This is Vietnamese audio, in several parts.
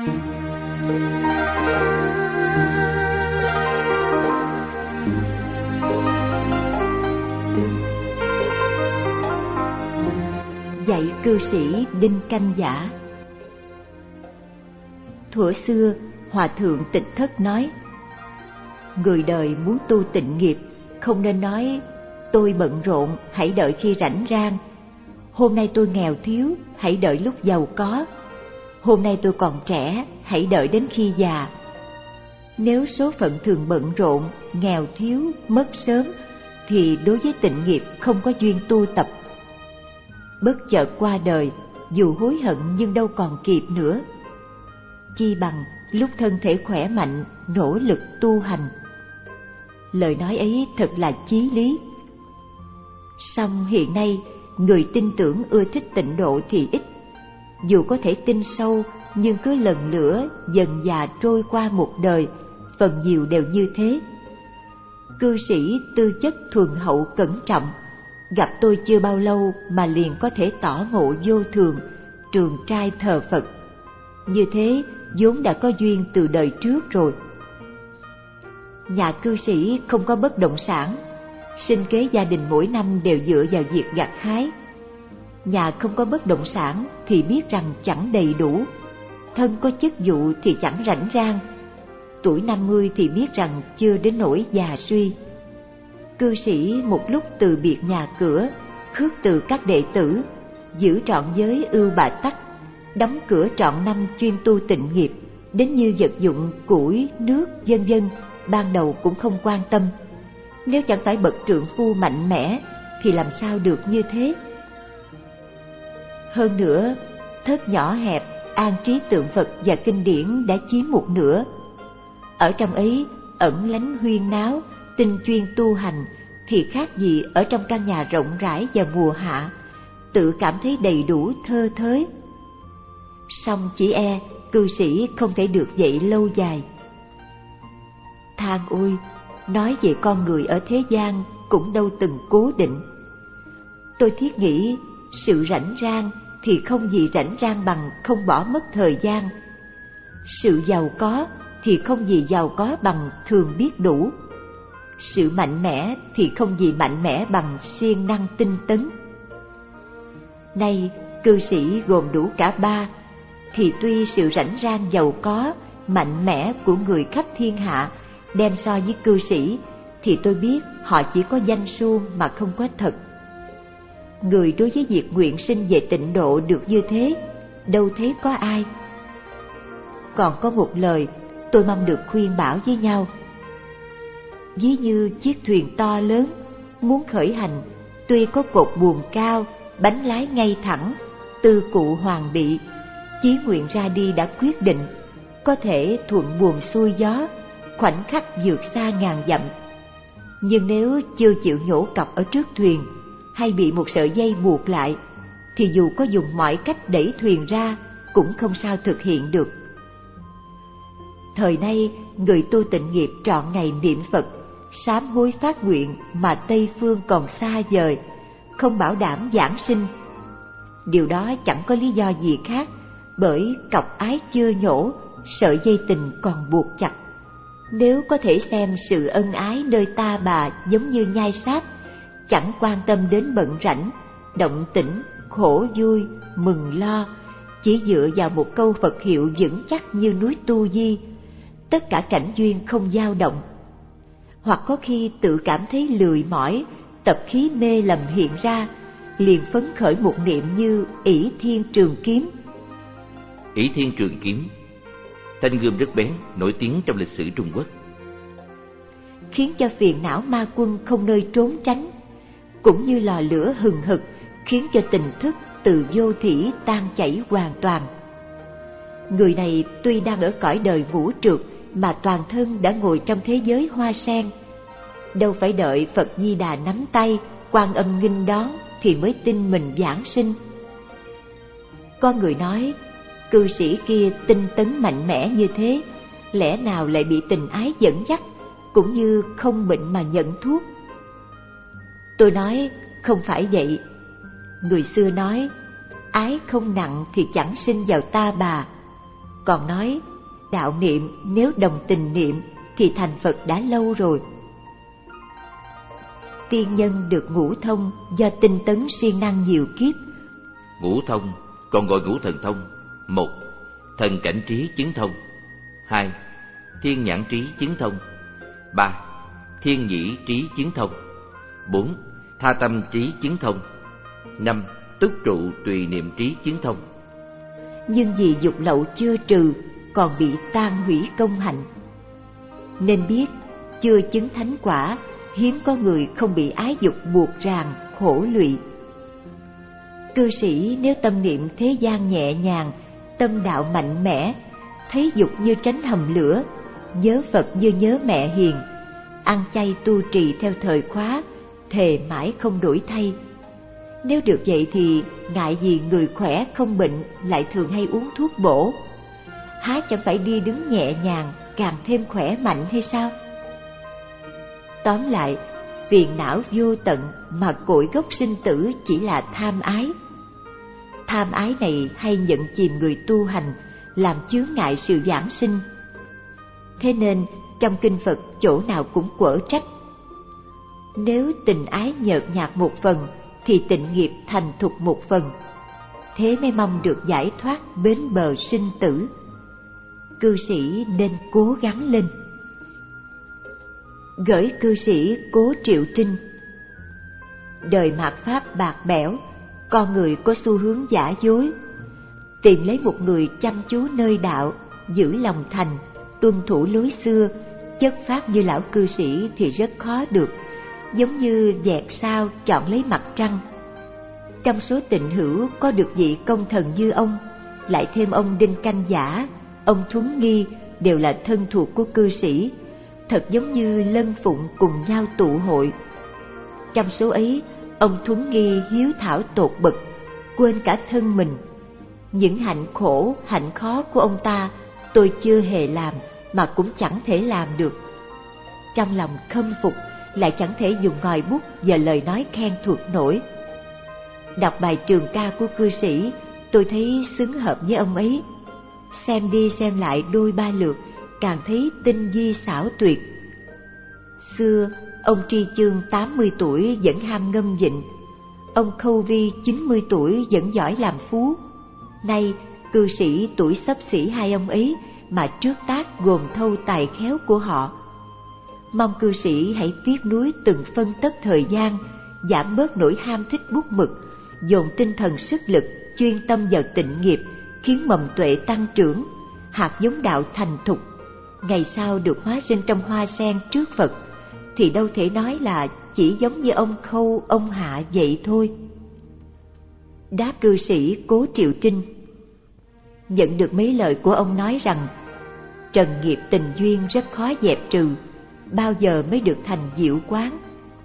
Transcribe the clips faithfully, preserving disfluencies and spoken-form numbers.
Dạy cư sĩ Đinh Canh Giả. Thuở xưa, Hòa thượng Tịnh Thất nói: người đời muốn tu tịnh nghiệp, không nên nói tôi bận rộn, hãy đợi khi rảnh rang. Hôm nay tôi nghèo thiếu, hãy đợi lúc giàu có. Hôm nay tôi còn trẻ, hãy đợi đến khi già. Nếu số phận thường bận rộn, nghèo thiếu, mất sớm, thì đối với tịnh nghiệp không có duyên tu tập. Bất chợt qua đời, dù hối hận nhưng đâu còn kịp nữa. Chi bằng lúc thân thể khỏe mạnh, nỗ lực tu hành. Lời nói ấy thật là chí lý. Song hiện nay, người tin tưởng ưa thích tịnh độ thì ít. Dù có thể tin sâu, nhưng cứ lần lữa dần dà trôi qua một đời, phần nhiều đều như thế. Cư sĩ tư chất thuần hậu cẩn trọng, gặp tôi chưa bao lâu mà liền có thể tỏ ngộ vô thường, trường trai thờ Phật. Như thế vốn đã có duyên từ đời trước rồi. Nhà cư sĩ không có bất động sản, sinh kế gia đình mỗi năm đều dựa vào việc gặt hái. Nhà không có bất động sản thì biết rằng chẳng đầy đủ, thân có chức vụ thì chẳng rảnh rang, tuổi năm mươi thì biết rằng chưa đến nỗi già suy. Cư sĩ một lúc từ biệt nhà cửa, khước từ các đệ tử, giữ trọn giới ưu bà tắc, đóng cửa trọn năm chuyên tu tịnh nghiệp, đến như vật dụng củi, nước, vân vân, ban đầu cũng không quan tâm. Nếu chẳng phải bậc trượng phu mạnh mẽ thì làm sao được như thế? Hơn nữa, thất nhỏ hẹp, an trí tượng Phật và kinh điển đã chiếm một nửa. Ở trong ấy ẩn lánh huyên náo, tinh chuyên tu hành thì khác gì ở trong căn nhà rộng rãi vào mùa hạ, tự cảm thấy đầy đủ thơ thới. Song chỉ e cư sĩ không thể được vậy lâu dài. Than ôi, nói về con người ở thế gian cũng đâu từng cố định. Tôi thiết nghĩ sự rảnh rang thì không gì rảnh rang bằng không bỏ mất thời gian. Sự giàu có thì không gì giàu có bằng thường biết đủ. Sự mạnh mẽ thì không gì mạnh mẽ bằng siêng năng tinh tấn. Nay cư sĩ gồm đủ cả ba, thì tuy sự rảnh rang giàu có, mạnh mẽ của người khắp thiên hạ đem so với cư sĩ, thì tôi biết họ chỉ có danh suông mà không có thật. Người đối với việc nguyện sinh về tịnh độ được như thế, đâu thấy có ai. Còn có một lời tôi mong được khuyên bảo với nhau. Ví như chiếc thuyền to lớn, muốn khởi hành, tuy có cột buồm cao, bánh lái ngay thẳng, tư cụ hoàn bị, chí nguyện ra đi đã quyết định, có thể thuận buồm xuôi gió, khoảnh khắc vượt xa ngàn dặm. Nhưng nếu chưa chịu nhổ cọc ở trước thuyền, hay bị một sợi dây buộc lại, thì dù có dùng mọi cách đẩy thuyền ra, cũng không sao thực hiện được. Thời nay, người tu tịnh nghiệp trọn ngày niệm Phật, sám hối phát nguyện mà Tây Phương còn xa vời, không bảo đảm giảng sinh. Điều đó chẳng có lý do gì khác, bởi cọc ái chưa nhổ, sợi dây tình còn buộc chặt. Nếu có thể xem sự ân ái nơi ta bà giống như nhai sáp, chẳng quan tâm đến bận rảnh, động tĩnh, khổ vui, mừng lo, chỉ dựa vào một câu Phật hiệu vững chắc như núi Tu Di, tất cả cảnh duyên không dao động. Hoặc có khi tự cảm thấy lười mỏi, tập khí mê lầm hiện ra, liền phấn khởi một niệm như ỷ thiên trường kiếm. Ỷ thiên trường kiếm, thanh gươm rất bén, nổi tiếng trong lịch sử Trung Quốc, khiến cho phiền não ma quân không nơi trốn tránh, cũng như lò lửa hừng hực khiến cho tình thức từ vô thỉ tan chảy hoàn toàn. Người này tuy đang ở cõi đời vũ trượt mà toàn thân đã ngồi trong thế giới hoa sen, đâu phải đợi Phật Di Đà nắm tay, Quan Âm nghênh đón thì mới tin mình giảng sinh. Có người nói, cư sĩ kia tinh tấn mạnh mẽ như thế, lẽ nào lại bị tình ái dẫn dắt, cũng như không bệnh mà nhận thuốc. Tôi nói, không phải vậy. Người xưa nói, ái không nặng thì chẳng sinh vào ta bà. Còn nói đạo niệm nếu đồng tình niệm thì thành Phật đã lâu rồi. Tiên nhân được ngũ thông do tinh tấn siêng năng nhiều kiếp. Ngũ thông còn gọi ngũ thần thông: một, thần cảnh trí chứng thông; hai, thiên nhãn trí chứng thông; ba, thiên nhĩ trí chứng thông; bốn, tha tâm trí chứng thông; năm, túc trụ tùy niệm trí chứng thông. Nhưng vì dục lậu chưa trừ, còn bị tan hủy công hạnh. Nên biết chưa chứng thánh quả, hiếm có người không bị ái dục buộc ràng khổ lụy. Cư sĩ nếu tâm niệm thế gian nhẹ nhàng, tâm đạo mạnh mẽ, thấy dục như tránh hầm lửa, nhớ Phật như nhớ mẹ hiền, ăn chay tu trì theo thời khóa, thề mãi không đổi thay. Nếu được vậy thì ngại gì người khỏe không bệnh lại thường hay uống thuốc bổ? Há chẳng phải đi đứng nhẹ nhàng càng thêm khỏe mạnh hay sao? Tóm lại, phiền não vô tận mà cội gốc sinh tử chỉ là tham ái. Tham ái này hay nhận chìm người tu hành, làm chướng ngại sự giảng sinh. Thế nên trong kinh Phật chỗ nào cũng quở trách: nếu tình ái nhợt nhạt một phần thì tịnh nghiệp thành thục một phần, thế mới mong được giải thoát bến bờ sinh tử. Cư sĩ nên cố gắng lên. Gửi cư sĩ Cố Triệu Trinh. Đời mạt pháp bạc bẽo, con người có xu hướng giả dối. Tìm lấy một người chăm chú nơi đạo, giữ lòng thành, tuân thủ lối xưa, chất phác như lão cư sĩ thì rất khó được, giống như dẹt sao chọn lấy mặt trăng. Trong số tịnh hữu có được vị công thần như ông, lại thêm ông Đinh Canh Giả, ông Thuấn Nghi đều là thân thuộc của cư sĩ, thật giống như lân phụng cùng nhau tụ hội. Trong số ấy, ông Thuấn Nghi hiếu thảo tột bậc, quên cả thân mình. Những hạnh khổ, hạnh khó của ông ta tôi chưa hề làm mà cũng chẳng thể làm được. Trong lòng khâm phục, lại chẳng thể dùng ngòi bút và lời nói khen thuộc nổi. Đọc bài trường ca của cư sĩ, tôi thấy xứng hợp với ông ấy. Xem đi xem lại đôi ba lượt, càng thấy tinh vi xảo tuyệt. Xưa, ông Tri Chương tám mươi tuổi vẫn ham ngâm vịnh, ông Khâu Vi chín mươi tuổi vẫn giỏi làm phú. Nay, cư sĩ tuổi xấp xỉ hai ông ấy mà trước tác gồm thâu tài khéo của họ. Mong cư sĩ hãy tiếc nuối từng phân tất thời gian, giảm bớt nỗi ham thích bút mực, dồn tinh thần sức lực chuyên tâm vào tịnh nghiệp, khiến mầm tuệ tăng trưởng, hạt giống đạo thành thục. Ngày sau được hóa sinh trong hoa sen trước Phật, thì đâu thể nói là chỉ giống như ông Khâu, ông Hạ vậy thôi. Đáp cư sĩ Cố Triệu Trinh. Nhận được mấy lời của ông nói rằng trần nghiệp tình duyên rất khó dẹp trừ, bao giờ mới được thành diệu quán.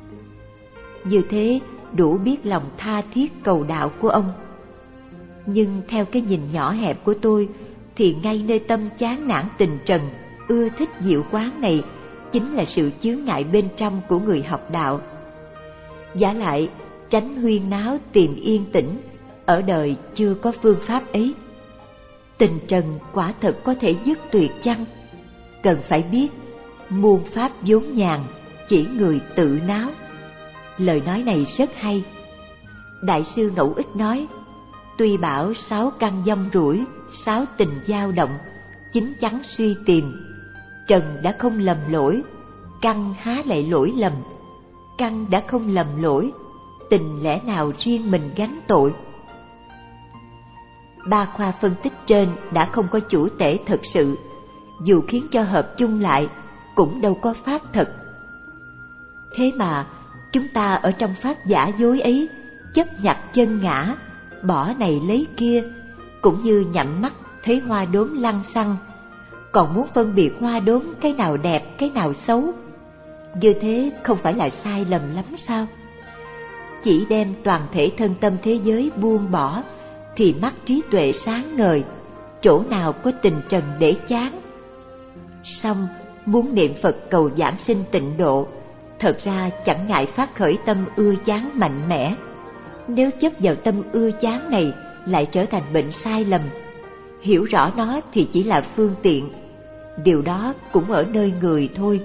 Như thế đủ biết lòng tha thiết cầu đạo của ông. Nhưng theo cái nhìn nhỏ hẹp của tôi thì ngay nơi tâm chán nản tình trần, ưa thích diệu quán này chính là sự chướng ngại bên trong của người học đạo. Vả lại, tránh huyên náo tìm yên tĩnh, ở đời chưa có phương pháp ấy. Tình trần quả thật có thể dứt tuyệt chăng? Cần phải biết, muôn pháp vốn nhàn, chỉ người tự náo. Lời nói này rất hay. Đại sư Ngẫu Ích nói, tuy bảo sáu căn dâm rủi, sáu tình dao động, chín chắn suy tìm. Trần đã không lầm lỗi, căn há lại lỗi lầm. Căn đã không lầm lỗi, tình lẽ nào riêng mình gánh tội. Ba khoa phân tích trên đã không có chủ tể thật sự, dù khiến cho hợp chung lại cũng đâu có pháp thật. Thế mà chúng ta ở trong pháp giả dối ấy chấp nhặt chân ngã, bỏ này lấy kia, cũng như nhắm mắt thấy hoa đốm lăng xăng, còn muốn phân biệt hoa đốm cái nào đẹp cái nào xấu. Như thế không phải là sai lầm lắm sao? Chỉ đem toàn thể thân tâm thế giới buông bỏ thì mắt trí tuệ sáng ngời, chỗ nào có tình trần để chán. Song muốn niệm Phật cầu giảng sinh tịnh độ, thật ra chẳng ngại phát khởi tâm ưa chán mạnh mẽ. Nếu chấp vào tâm ưa chán này lại trở thành bệnh sai lầm, hiểu rõ nó thì chỉ là phương tiện, điều đó cũng ở nơi người thôi.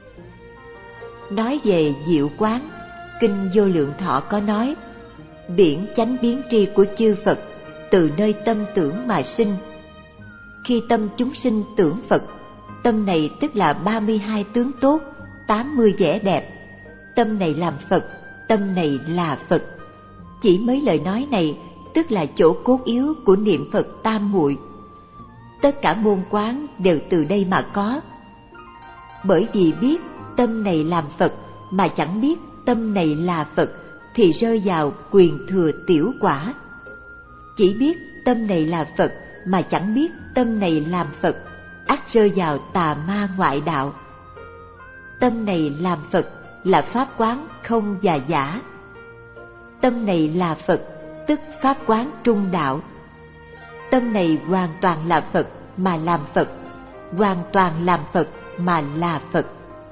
Nói về diệu quán, Kinh Vô Lượng Thọ có nói, biển chánh biến tri của chư Phật từ nơi tâm tưởng mà sinh. Khi tâm chúng sinh tưởng Phật, tâm này tức là ba mươi hai tướng tốt, tám mươi vẻ đẹp. Tâm này làm Phật, tâm này là Phật. Chỉ mấy lời nói này tức là chỗ cốt yếu của niệm Phật tam muội. Tất cả môn quán đều từ đây mà có. Bởi vì biết tâm này làm Phật mà chẳng biết tâm này là Phật thì rơi vào quyền thừa tiểu quả. Chỉ biết tâm này là Phật mà chẳng biết tâm này làm Phật, ắt rơi vào tà ma ngoại đạo. Tâm này làm Phật là pháp quán không và giả. Tâm này là Phật tức pháp quán trung đạo. Tâm này hoàn toàn là Phật mà làm Phật, hoàn toàn làm Phật mà là Phật.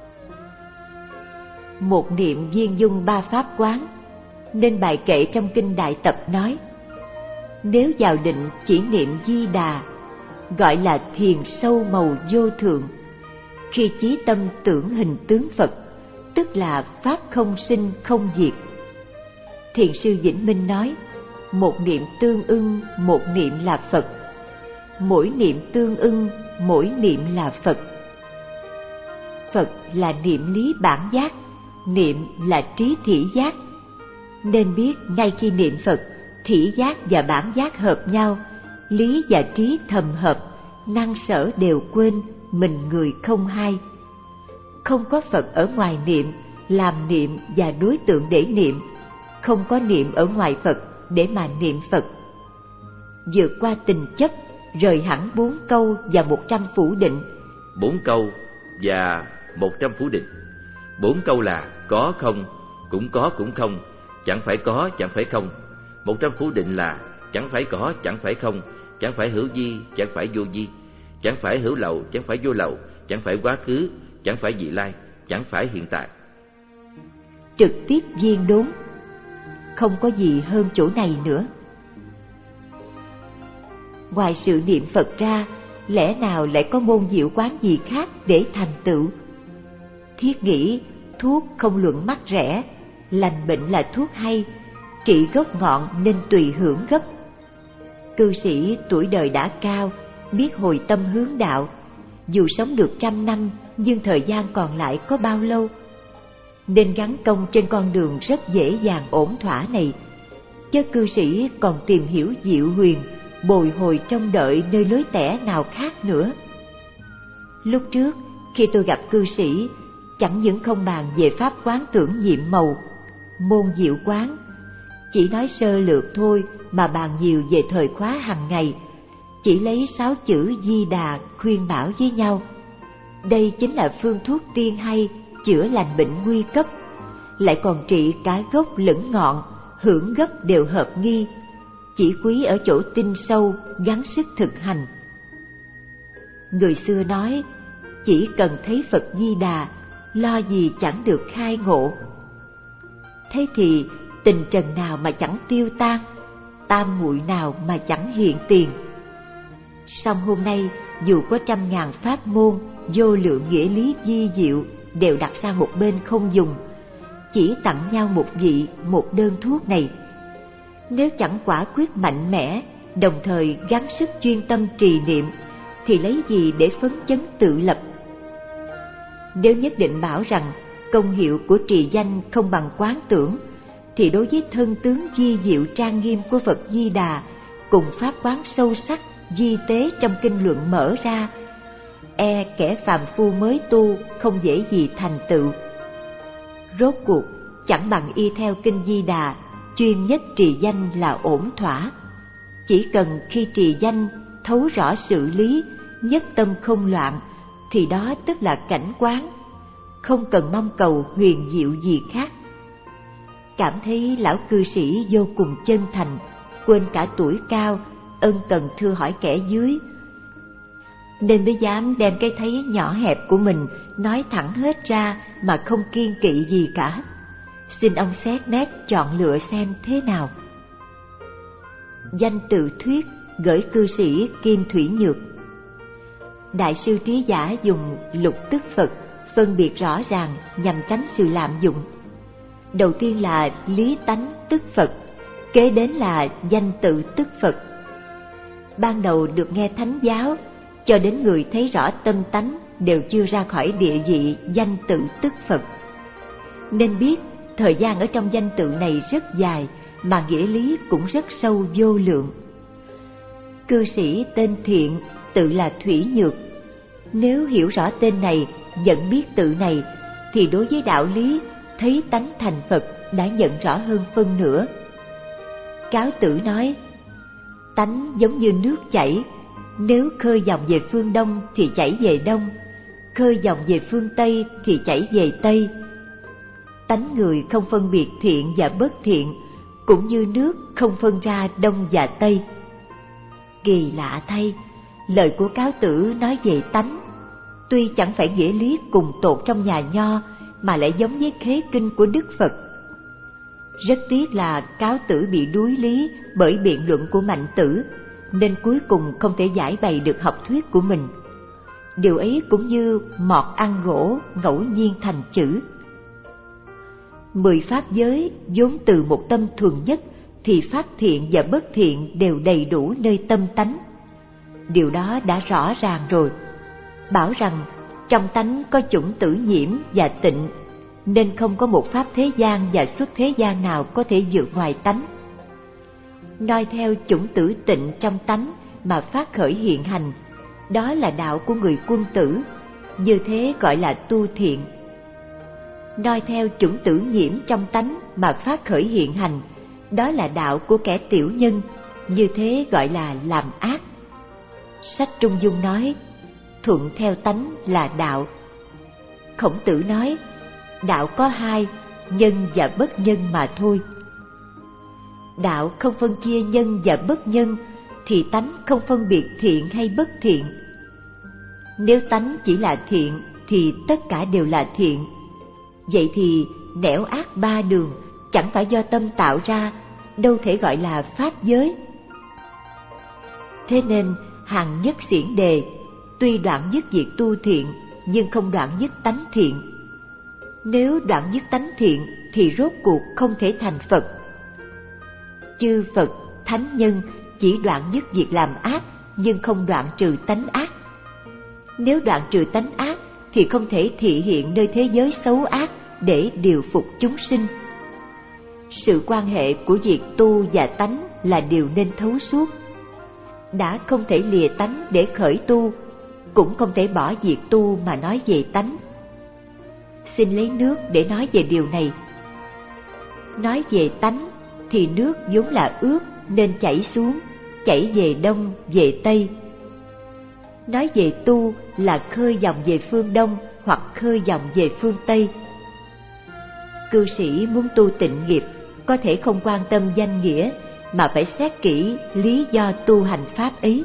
Một niệm viên dung ba pháp quán, nên bài kệ trong Kinh Đại Tập nói, nếu vào định chỉ niệm Di Đà, gọi là thiền sâu màu vô thượng. Khi chí tâm tưởng hình tướng Phật, tức là pháp không sinh không diệt. Thiền sư Vĩnh Minh nói, một niệm tương ưng, một niệm là Phật. Mỗi niệm tương ưng, mỗi niệm là Phật. Phật là niệm lý bản giác, niệm là trí thị giác. Nên biết ngay khi niệm Phật, thị giác và bản giác hợp nhau, lý và trí thầm hợp, năng sở đều quên, mình người không hay. Không có Phật ở ngoài niệm, làm niệm và đối tượng để niệm. Không có niệm ở ngoài Phật để mà niệm Phật. Vượt qua tình chấp, rời hẳn bốn câu và một trăm phủ định. Bốn câu và một trăm phủ định. Bốn câu là có không, cũng có cũng không, chẳng phải có chẳng phải không. Một trăm phủ định là chẳng phải có chẳng phải không, chẳng phải hữu vi chẳng phải vô vi, chẳng phải hữu lậu chẳng phải vô lậu, chẳng phải quá khứ chẳng phải vị lai, chẳng phải hiện tại. Trực tiếp viên đốn, không có gì hơn chỗ này nữa. Ngoài sự niệm Phật ra, lẽ nào lại có môn diệu quán gì khác để thành tựu? Thiết nghĩ thuốc không luận mắc rẻ, lành bệnh là thuốc hay, trị gốc ngọn nên tùy hưởng gấp. Cư sĩ tuổi đời đã cao, biết hồi tâm hướng đạo, dù sống được trăm năm nhưng thời gian còn lại có bao lâu, nên gắn công trên con đường rất dễ dàng ổn thỏa này. Chứ cư sĩ còn tìm hiểu diệu huyền, bồi hồi trông đợi nơi lối tẻ nào khác nữa. Lúc trước khi tôi gặp cư sĩ, chẳng những không bàn về pháp quán tưởng nhiệm màu, môn diệu quán, chỉ nói sơ lược thôi mà bàn nhiều về thời khóa hàng ngày, chỉ lấy sáu chữ Di Đà khuyên bảo với nhau. Đây chính là phương thuốc tiên hay, chữa lành bệnh nguy cấp, lại còn trị cả gốc lẫn ngọn, hưởng gấp đều hợp nghi, chỉ quý ở chỗ tin sâu, gắng sức thực hành. Người xưa nói, chỉ cần thấy Phật Di Đà, lo gì chẳng được khai ngộ. Thế thì tình trần nào mà chẳng tiêu tan, tam muội nào mà chẳng hiện tiền. Song hôm nay dù có trăm ngàn pháp môn, vô lượng nghĩa lý di diệu đều đặt sang một bên không dùng, chỉ tặng nhau một vị, một đơn thuốc này. Nếu chẳng quả quyết mạnh mẽ, đồng thời gắng sức chuyên tâm trì niệm, thì lấy gì để phấn chấn tự lập? Nếu nhất định bảo rằng công hiệu của trì danh không bằng quán tưởng, thì đối với thân tướng di diệu trang nghiêm của Phật Di Đà cùng pháp quán sâu sắc di tế trong kinh luận mở ra, e kẻ phàm phu mới tu không dễ gì thành tựu. Rốt cuộc chẳng bằng y theo kinh Di Đà, chuyên nhất trì danh là ổn thỏa. Chỉ cần khi trì danh thấu rõ sự lý, nhất tâm không loạn, thì đó tức là cảnh quán, không cần mong cầu huyền diệu gì khác. Cảm thấy lão cư sĩ vô cùng chân thành, quên cả tuổi cao, ân cần thưa hỏi kẻ dưới, nên mới dám đem cái thấy nhỏ hẹp của mình nói thẳng hết ra mà không kiêng kỵ gì cả. Xin ông xét nét chọn lựa xem thế nào. Danh tự thuyết gửi cư sĩ Kim Thủy Nhược. Đại sư Trí Giả dùng lục tức Phật phân biệt rõ ràng nhằm tránh sự lạm dụng. Đầu tiên là lý tánh tức Phật, kế đến là danh tự tức Phật. Ban đầu được nghe thánh giáo, cho đến người thấy rõ tâm tánh đều chưa ra khỏi địa vị danh tự tức Phật. Nên biết thời gian ở trong danh tự này rất dài, mà nghĩa lý cũng rất sâu vô lượng. Cư sĩ tên Thiện tự là Thủy Nhược. Nếu hiểu rõ tên này, nhận biết tự này, thì đối với đạo lý thấy tánh thành Phật đã nhận rõ hơn phân nửa. Cáo Tử nói, tánh giống như nước chảy, nếu khơi dòng về phương Đông thì chảy về Đông, khơi dòng về phương Tây thì chảy về Tây. Tánh người không phân biệt thiện và bất thiện, cũng như nước không phân ra Đông và Tây. Kỳ lạ thay, lời của Cáo Tử nói về tánh, tuy chẳng phải nghĩa lý cùng tột trong nhà Nho, mà lại giống với khế kinh của Đức Phật. Rất tiếc là Cáo Tử bị đuối lý bởi biện luận của Mạnh Tử, nên cuối cùng không thể giải bày được học thuyết của mình. Điều ấy cũng như mọt ăn gỗ ngẫu nhiên thành chữ. Mười pháp giới vốn từ một tâm thuần nhất, thì pháp thiện và bất thiện đều đầy đủ nơi tâm tánh. Điều đó đã rõ ràng rồi. Bảo rằng trong tánh có chủng tử nhiễm và tịnh, nên không có một pháp thế gian và xuất thế gian nào có thể vượt ngoài tánh. Noi theo chủng tử tịnh trong tánh mà phát khởi hiện hành, đó là đạo của người quân tử, như thế gọi là tu thiện. Noi theo chủng tử nhiễm trong tánh mà phát khởi hiện hành, đó là đạo của kẻ tiểu nhân, như thế gọi là làm ác. Sách Trung Dung nói, thuận theo tánh là đạo. Khổng Tử nói, đạo có hai, nhân và bất nhân mà thôi. Đạo không phân chia nhân và bất nhân, thì tánh không phân biệt thiện hay bất thiện. Nếu tánh chỉ là thiện, thì tất cả đều là thiện. Vậy thì nẻo ác ba đường chẳng phải do tâm tạo ra, đâu thể gọi là pháp giới. Thế nên Hàng Nhất Xiển đề, tuy đoạn dứt việc tu thiện, nhưng không đoạn dứt tánh thiện. Nếu đoạn dứt tánh thiện, thì rốt cuộc không thể thành Phật. Chư Phật, thánh nhân chỉ đoạn dứt việc làm ác, nhưng không đoạn trừ tánh ác. Nếu đoạn trừ tánh ác, thì không thể thị hiện nơi thế giới xấu ác để điều phục chúng sinh. Sự quan hệ của việc tu và tánh là điều nên thấu suốt. Đã không thể lìa tánh để khởi tu, cũng không thể bỏ việc tu mà nói về tánh. Xin lấy nước để nói về điều này. Nói về tánh thì nước vốn là ướt nên chảy xuống, chảy về Đông, về Tây. Nói về tu là khơi dòng về phương Đông hoặc khơi dòng về phương Tây. Cư sĩ muốn tu tịnh nghiệp, có thể không quan tâm danh nghĩa, mà phải xét kỹ lý do tu hành pháp ấy.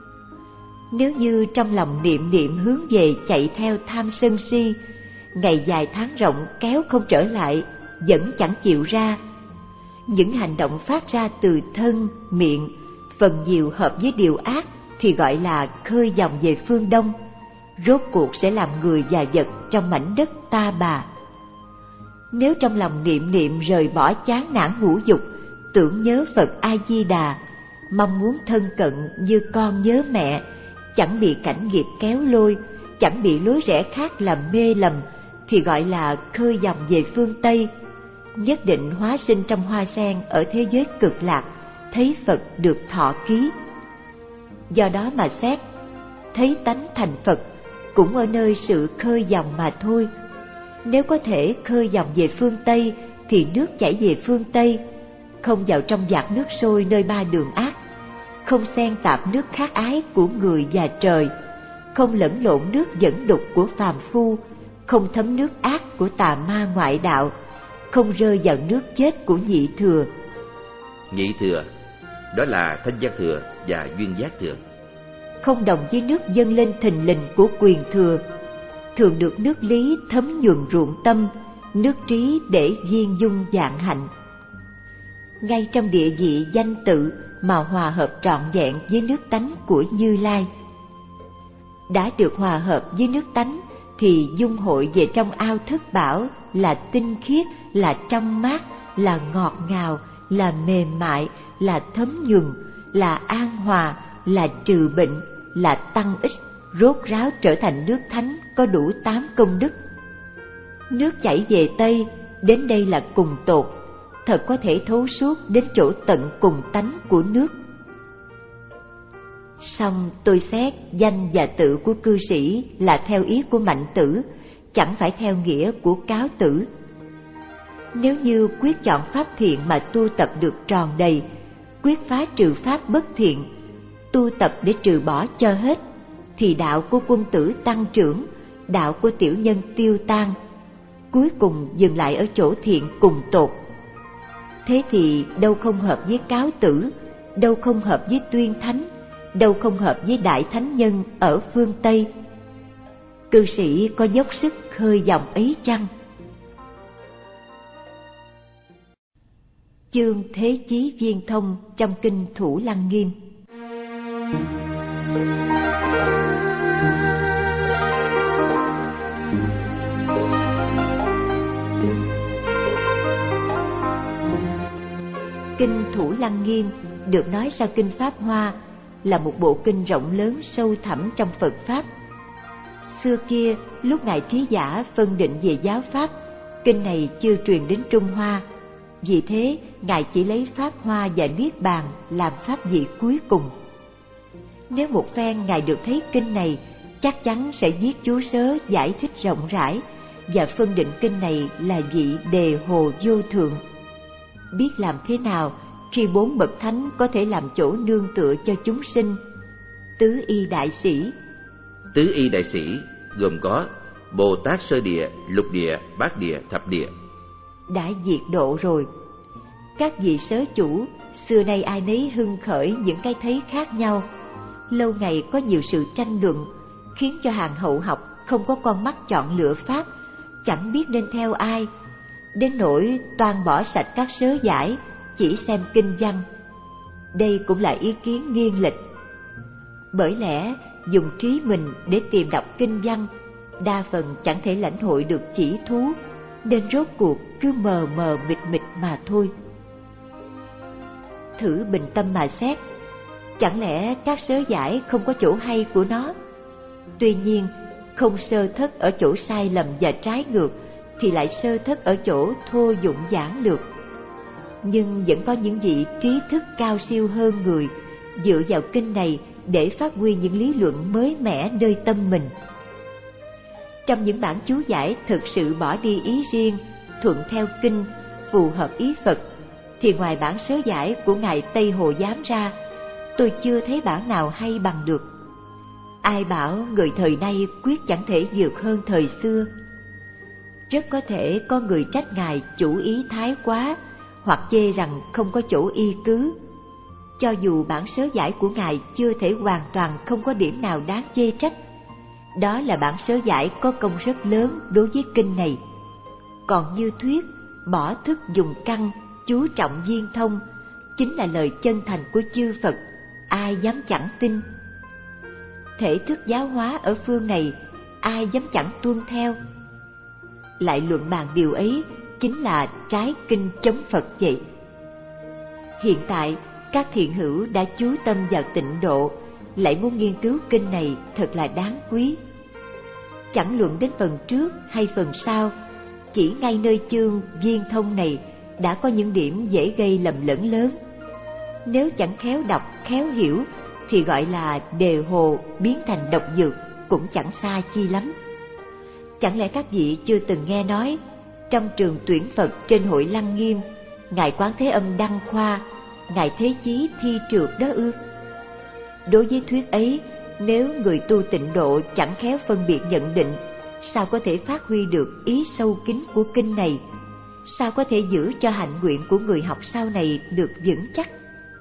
Nếu như trong lòng niệm niệm hướng về chạy theo tham sân si, ngày dài tháng rộng kéo không trở lại, vẫn chẳng chịu ra. Những hành động phát ra từ thân, miệng, phần nhiều hợp với điều ác thì gọi là khơi dòng về phương Đông, rốt cuộc sẽ làm người và vật trong mảnh đất ta bà. Nếu trong lòng niệm niệm rời bỏ chán nản ngũ dục, tưởng nhớ Phật A-di-đà, mong muốn thân cận như con nhớ mẹ, chẳng bị cảnh nghiệp kéo lôi, chẳng bị lối rẽ khác làm mê lầm, thì gọi là khơi dòng về phương Tây, nhất định hóa sinh trong hoa sen ở thế giới cực lạc, thấy Phật được thọ ký. Do đó mà xét, thấy tánh thành Phật cũng ở nơi sự khơi dòng mà thôi. Nếu có thể khơi dòng về phương Tây thì nước chảy về phương Tây, không vào trong vạc nước sôi nơi ba đường ác, không xen tạp nước khát ái của người và trời, không lẫn lộn nước dẫn đục của phàm phu, không thấm nước ác của tà ma ngoại đạo, không rơi vào nước chết của nhị thừa. Nhị thừa, đó là thanh giác thừa và duyên giác thừa. Không đồng với nước dâng lên thình lình của quyền thừa, thường được nước lý thấm nhuần ruộng tâm, nước trí để viên dung dạng hạnh. Ngay trong địa vị danh tự mà hòa hợp trọn vẹn với nước tánh của Như Lai. Đã được hòa hợp với nước tánh thì dung hội về trong ao thức bảo là tinh khiết, là trong mát, là ngọt ngào, là mềm mại, là thấm nhuần, là an hòa, là trừ bệnh, là tăng ích, rốt ráo trở thành nước thánh có đủ tám công đức. Nước chảy về Tây, đến đây là cùng tột, thật có thể thấu suốt đến chỗ tận cùng tánh của nước. Song tôi xét danh và tự của cư sĩ là theo ý của Mạnh Tử, chẳng phải theo nghĩa của Cáo Tử. Nếu như quyết chọn pháp thiện mà tu tập được tròn đầy, quyết phá trừ pháp bất thiện, tu tập để trừ bỏ cho hết, thì đạo của quân tử tăng trưởng, đạo của tiểu nhân tiêu tan, cuối cùng dừng lại ở chỗ thiện cùng tột. Thế thì đâu không hợp với Cáo Tử, đâu không hợp với Tuyên Thánh, đâu không hợp với Đại Thánh Nhân ở phương Tây. Cư sĩ có dốc sức khơi dòng ấy chăng? Chương Thế Chí Viên Thông trong kinh Thủ Lăng Nghiêm. Kinh Thủ Lăng Nghiêm được nói sau kinh Pháp Hoa là một bộ kinh rộng lớn sâu thẳm trong Phật Pháp. Xưa kia, lúc Ngài Trí Giả phân định về giáo Pháp, kinh này chưa truyền đến Trung Hoa. Vì thế, Ngài chỉ lấy Pháp Hoa và Niết Bàn làm pháp vị cuối cùng. Nếu một phen Ngài được thấy kinh này, chắc chắn sẽ viết chú sớ giải thích rộng rãi và phân định kinh này là vị đề hồ vô thượng. Biết làm thế nào khi bốn bậc thánh có thể làm chỗ nương tựa cho chúng sinh? Tứ y đại sĩ. Tứ y đại sĩ gồm có Bồ Tát Sơ Địa, Lục Địa, Bát Địa, Thập Địa. Đã diệt độ rồi. Các vị sớ chủ xưa nay ai nấy hưng khởi những cái thấy khác nhau, lâu ngày có nhiều sự tranh luận, khiến cho hàng hậu học không có con mắt chọn lựa pháp, chẳng biết nên theo ai, đến nỗi toan bỏ sạch các sớ giải, chỉ xem kinh văn. Đây cũng là ý kiến nghiêng lệch. Bởi lẽ dùng trí mình để tìm đọc kinh văn, đa phần chẳng thể lãnh hội được chỉ thú, nên rốt cuộc cứ mờ mờ mịt mịt mà thôi. Thử bình tâm mà xét, chẳng lẽ các sớ giải không có chỗ hay của nó? Tuy nhiên, không sơ thất ở chỗ sai lầm và trái ngược, thì lại sơ thất ở chỗ thô dụng giản lược. Nhưng vẫn có những vị trí thức cao siêu hơn người, dựa vào kinh này để phát huy những lý luận mới mẻ nơi tâm mình. Trong những bản chú giải thực sự bỏ đi ý riêng, thuận theo kinh, phù hợp ý Phật, thì ngoài bản sớ giải của Ngài Tây Hồ Giám ra, tôi chưa thấy bản nào hay bằng được. Ai bảo người thời nay quyết chẳng thể vượt hơn thời xưa? Rất có thể có người trách Ngài chủ ý thái quá, hoặc chê rằng không có chỗ y cứ. Cho dù bản sớ giải của Ngài chưa thể hoàn toàn không có điểm nào đáng chê trách, đó là bản sớ giải có công rất lớn đối với kinh này. Còn như thuyết bỏ thức dùng căn, chú trọng viên thông, chính là lời chân thành của chư Phật, ai dám chẳng tin. Thể thức giáo hóa ở phương này, ai dám chẳng tuân theo. Lại luận bàn điều ấy chính là trái kinh chống Phật vậy. Hiện tại, các thiện hữu đã chú tâm vào tịnh độ, lại muốn nghiên cứu kinh này thật là đáng quý. Chẳng luận đến phần trước hay phần sau, chỉ ngay nơi chương viên thông này đã có những điểm dễ gây lầm lẫn lớn. Nếu chẳng khéo đọc, khéo hiểu, thì gọi là đề hồ biến thành độc dược cũng chẳng xa chi lắm. Chẳng lẽ các vị chưa từng nghe nói, trong trường tuyển Phật trên hội Lăng Nghiêm, Ngài Quán Thế Âm đăng khoa, Ngài Thế Chí thi trượt đó ư? Đối với thuyết ấy, nếu người tu tịnh độ chẳng khéo phân biệt nhận định, sao có thể phát huy được ý sâu kín của kinh này? Sao có thể giữ cho hạnh nguyện của người học sau này được vững chắc?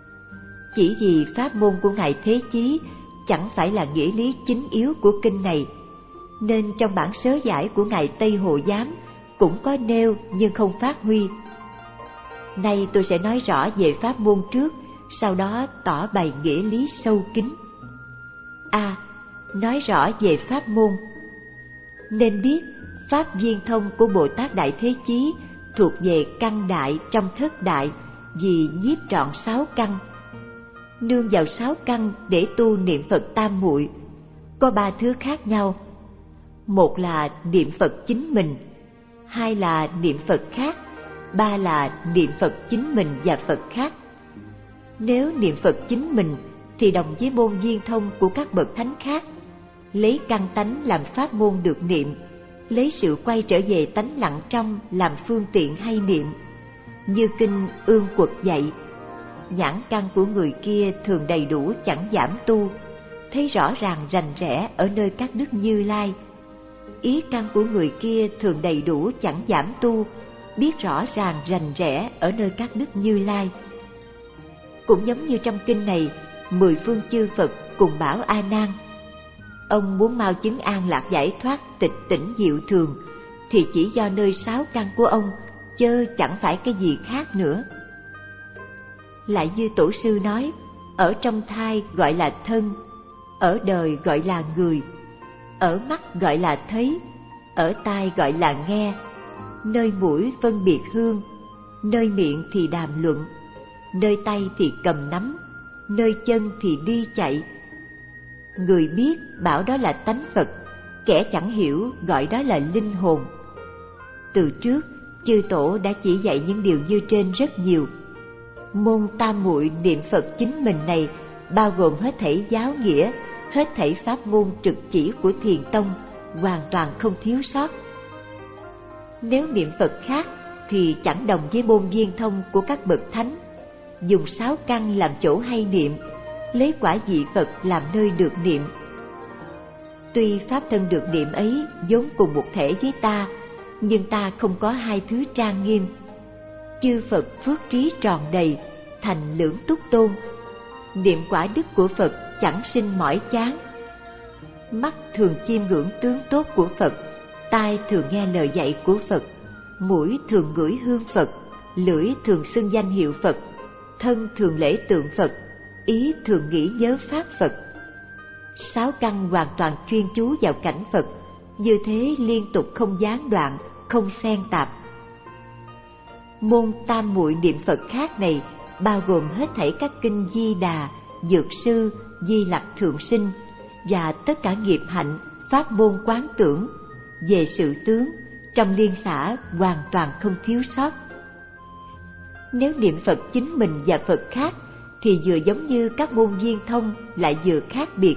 Chỉ vì pháp môn của Ngài Thế Chí chẳng phải là nghĩa lý chính yếu của kinh này, nên trong bản sớ giải của Ngài Tây Hồ Giám cũng có nêu nhưng không phát huy. Nay tôi sẽ nói rõ về pháp môn trước, sau đó tỏ bày nghĩa lý sâu kín. A. Nói rõ về pháp môn. Nên biết pháp viên thông của Bồ Tát Đại Thế Chí thuộc về căn đại trong thất đại, vì nhiếp trọn sáu căn. Nương vào sáu căn để tu niệm Phật tam muội có ba thứ khác nhau. Một là niệm Phật chính mình, hai là niệm Phật khác, ba là niệm Phật chính mình và Phật khác. Nếu niệm Phật chính mình thì đồng với môn viên thông của các bậc thánh khác, lấy căn tánh làm pháp môn được niệm, lấy sự quay trở về tánh lặng trong làm phương tiện hay niệm. Như kinh Ương Quật dạy, nhãn căn của người kia thường đầy đủ chẳng giảm tu, thấy rõ ràng rành rẽ ở nơi các đức Như Lai. Ý căn của người kia thường đầy đủ chẳng giảm tu, biết rõ ràng rành rẽ ở nơi các đức Như Lai. Cũng giống như trong kinh này, mười phương chư Phật cùng bảo A Nan: ông muốn mau chứng an lạc giải thoát, tịch tỉnh diệu thường, thì chỉ do nơi sáu căn của ông, chớ chẳng phải cái gì khác nữa. Lại như tổ sư nói, ở trong thai gọi là thân, ở đời gọi là người, ở mắt gọi là thấy, ở tai gọi là nghe, nơi mũi phân biệt hương, nơi miệng thì đàm luận, nơi tay thì cầm nắm, nơi chân thì đi chạy. Người biết bảo đó là tánh Phật, kẻ chẳng hiểu gọi đó là linh hồn. Từ trước, chư tổ đã chỉ dạy những điều như trên rất nhiều. Môn tam muội niệm Phật chính mình này bao gồm hết thảy giáo nghĩa, hết thảy pháp môn trực chỉ của Thiền Tông, hoàn toàn không thiếu sót. Nếu niệm Phật khác thì chẳng đồng với môn viên thông của các bậc thánh, dùng sáu căn làm chỗ hay niệm, lấy quả vị Phật làm nơi được niệm. Tuy pháp thân được niệm ấy vốn cùng một thể với ta, nhưng ta không có hai thứ trang nghiêm. Chư Phật phước trí tròn đầy, thành lưỡng túc tôn. Niệm quả đức của Phật chẳng sinh mỏi chán. Mắt thường chiêm ngưỡng tướng tốt của Phật, tai thường nghe lời dạy của Phật, mũi thường ngửi hương Phật, lưỡi thường xưng danh hiệu Phật, thân thường lễ tượng Phật, ý thường nghĩ nhớ pháp Phật. Sáu căn hoàn toàn chuyên chú vào cảnh Phật, như thế liên tục không gián đoạn, không xen tạp. Môn tam muội niệm Phật khác này bao gồm hết thảy các kinh Di Đà, Dược Sư, Di Lặc Thượng Sinh và tất cả nghiệp hạnh, pháp môn quán tưởng, về sự tướng, trong liên xã hoàn toàn không thiếu sót. Nếu niệm Phật chính mình và Phật khác thì vừa giống như các môn viên thông, lại vừa khác biệt.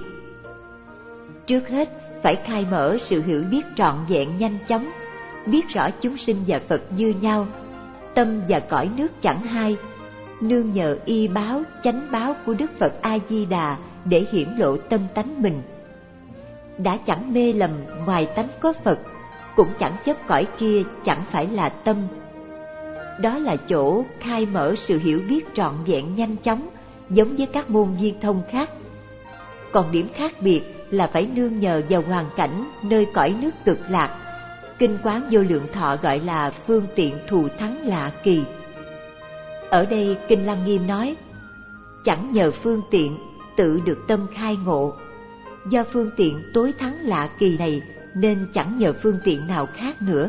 Trước hết phải khai mở sự hiểu biết trọn vẹn nhanh chóng, biết rõ chúng sinh và Phật như nhau, tâm và cõi nước chẳng hai, nương nhờ y báo, chánh báo của Đức Phật A Di Đà để hiển lộ tâm tánh mình. Đã chẳng mê lầm ngoài tánh có Phật, cũng chẳng chấp cõi kia chẳng phải là tâm. Đó là chỗ khai mở sự hiểu biết trọn vẹn nhanh chóng, giống với các môn viên thông khác. Còn điểm khác biệt là phải nương nhờ vào hoàn cảnh nơi cõi nước Cực Lạc. Kinh Quán Vô Lượng Thọ gọi là phương tiện thù thắng lạ kỳ. Ở đây Kinh Lăng Nghiêm nói, chẳng nhờ phương tiện tự được tâm khai ngộ. Do phương tiện tối thắng lạ kỳ này nên chẳng nhờ phương tiện nào khác nữa.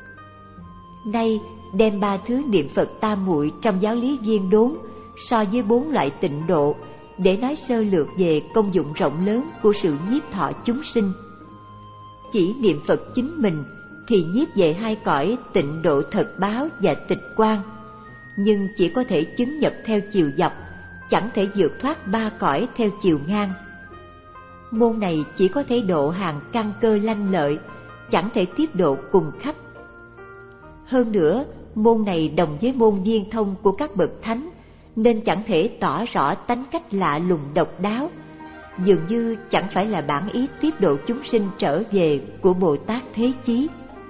Nay đem ba thứ niệm Phật tam muội trong giáo lý viên đốn so với bốn loại tịnh độ để nói sơ lược về công dụng rộng lớn của sự nhiếp thọ chúng sinh. Chỉ niệm Phật chính mình thì nhiếp về hai cõi tịnh độ thật báo và tịch quang, nhưng chỉ có thể chứng nhập theo chiều dọc, chẳng thể vượt thoát ba cõi theo chiều ngang. Môn này chỉ có thể độ hàng căn cơ lanh lợi, chẳng thể tiếp độ cùng khắp. Hơn nữa, môn này đồng với môn viên thông của các bậc thánh, nên chẳng thể tỏ rõ tánh cách lạ lùng độc đáo, dường như chẳng phải là bản ý tiếp độ chúng sinh trở về của Bồ Tát Thế Chí.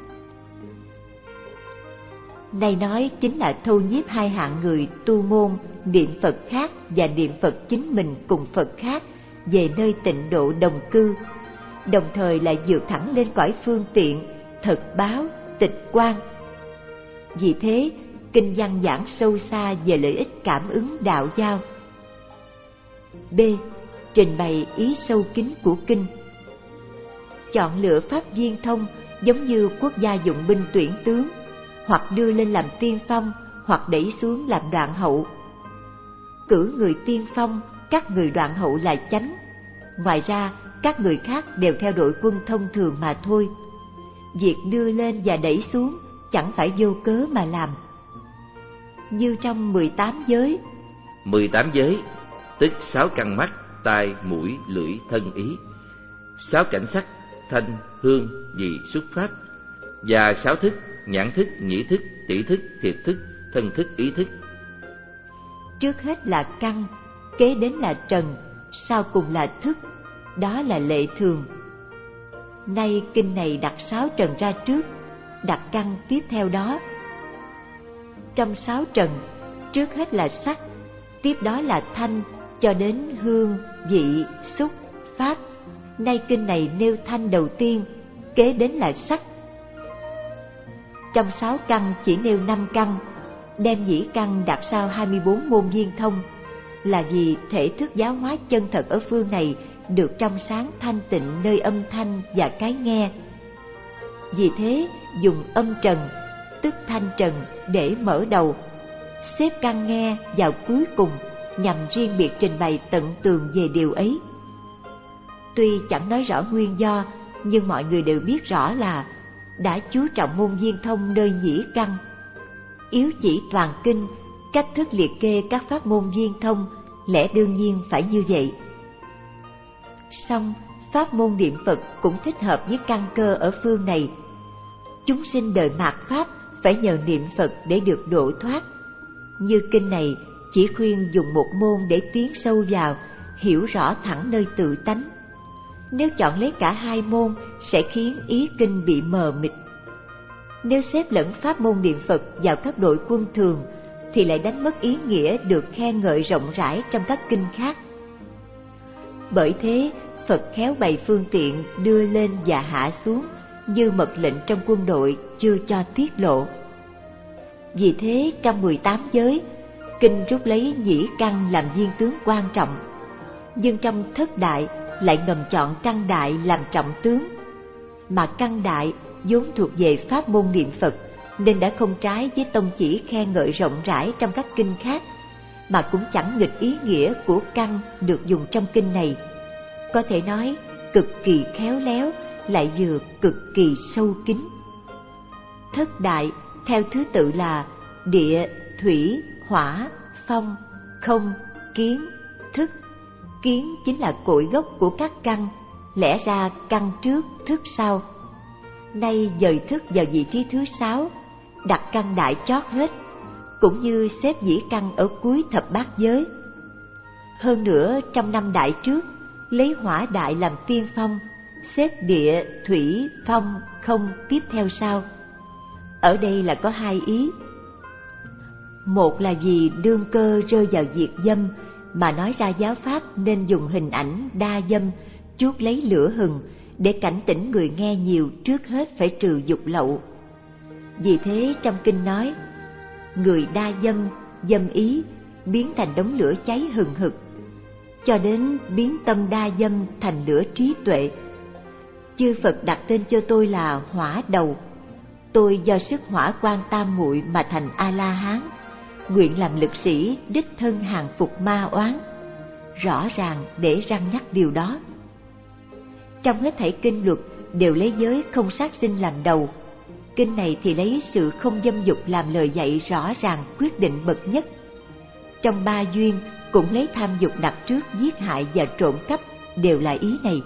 Này nói chính là thâu nhiếp hai hạng người tu môn niệm Phật khác và niệm Phật chính mình cùng Phật khác về nơi tịnh độ đồng cư, đồng thời lại vượt thẳng lên cõi phương tiện thật báo, tịch quang. Vì thế, kinh văn giảng sâu xa về lợi ích cảm ứng đạo giao, B. Trình bày ý sâu kín của kinh. Chọn lựa pháp viên thông giống như quốc gia dụng binh tuyển tướng, hoặc đưa lên làm tiên phong, hoặc đẩy xuống làm đoạn hậu. Cử người tiên phong, các người đoạn hậu là chánh. Ngoài ra, các người khác đều theo đội quân thông thường mà thôi. Việc đưa lên và đẩy xuống chẳng phải vô cớ mà làm. Như trong mười tám giới. Mười tám giới, tức sáu căn mắt, tai, mũi, lưỡi, thân, ý, sáu cảnh sắc, thanh, hương, vị, xúc pháp, và sáu thức, nhãn thức, nhĩ thức, tỷ thức, thiệt thức, thân thức, ý thức. Trước hết là căn, kế đến là trần, sau cùng là thức, đó là lệ thường. Nay kinh này đặt sáu trần ra trước, đặt căn tiếp theo đó. Trong sáu trần, trước hết là sắc, tiếp đó là thanh, cho đến hương, vị, xúc, pháp. Nay kinh này nêu thanh đầu tiên, kế đến là sắc. Trong sáu căn chỉ nêu năm căn, đem nhĩ căn đặt sau hai mươi bốn môn viên thông, là vì thể thức giáo hóa chân thật ở phương này được trong sáng thanh tịnh nơi âm thanh và cái nghe. Vì thế dùng âm trần, tức thanh trần để mở đầu, xếp căn nghe vào cuối cùng, nhằm riêng biệt trình bày tận tường về điều ấy. Tuy chẳng nói rõ nguyên do, nhưng mọi người đều biết rõ là đã chú trọng môn viên thông nơi nhĩ căn. Yếu chỉ toàn kinh, cách thức liệt kê các pháp môn viên thông, lẽ đương nhiên phải như vậy. Song pháp môn niệm Phật cũng thích hợp với căn cơ ở phương này. Chúng sinh đời mạt pháp phải nhờ niệm Phật để được độ thoát. Như kinh này chỉ khuyên dùng một môn để tiến sâu vào, hiểu rõ thẳng nơi tự tánh. Nếu chọn lấy cả hai môn sẽ khiến ý kinh bị mờ mịt. Nếu xếp lẫn pháp môn niệm Phật vào các đội quân thường thì lại đánh mất ý nghĩa được khen ngợi rộng rãi trong các kinh khác. Bởi thế, Phật khéo bày phương tiện đưa lên và hạ xuống như mật lệnh trong quân đội chưa cho tiết lộ. Vì thế, trong mười tám giới, kinh rút lấy nhĩ căn làm viên tướng quan trọng, nhưng trong thất đại lại ngầm chọn căn đại làm trọng tướng. Mà căn đại vốn thuộc về pháp môn niệm Phật nên đã không trái với tông chỉ khen ngợi rộng rãi trong các kinh khác, mà cũng chẳng nghịch ý nghĩa của căn được dùng trong kinh này. Có thể nói cực kỳ khéo léo, lại vừa cực kỳ sâu kín. Thất đại theo thứ tự là địa, thủy, hỏa, phong, không, kiến, thức. Kiến chính là cội gốc của các căn, lẽ ra căn trước, thức sau. Nay dời thức vào vị trí thứ sáu, đặt căn đại chót hết, cũng như xếp dĩ căn ở cuối thập bát giới. Hơn nữa, trong năm đại trước, lấy hỏa đại làm tiên phong, xếp địa, thủy, phong, không tiếp theo sau. Ở đây là có hai ý. Một là vì đương cơ rơi vào diệt dâm, mà nói ra giáo pháp nên dùng hình ảnh đa dâm, chuốt lấy lửa hừng, để cảnh tỉnh người nghe nhiều trước hết phải trừ dục lậu. Vì thế trong kinh nói, người đa dâm, dâm ý, biến thành đống lửa cháy hừng hực, cho đến biến tâm đa dâm thành lửa trí tuệ. Chư Phật đặt tên cho tôi là Hỏa Đầu. Tôi do sức hỏa quan tam muội mà thành A-la-hán, nguyện làm lực sĩ đích thân hàng phục ma oán. Rõ ràng để răn nhắc điều đó. Trong hết thảy kinh luật đều lấy giới không sát sinh làm đầu. Kinh này thì lấy sự không dâm dục làm lời dạy rõ ràng quyết định bậc nhất. Trong ba duyên cũng lấy tham dục đặt trước giết hại và trộm cắp, đều là ý này.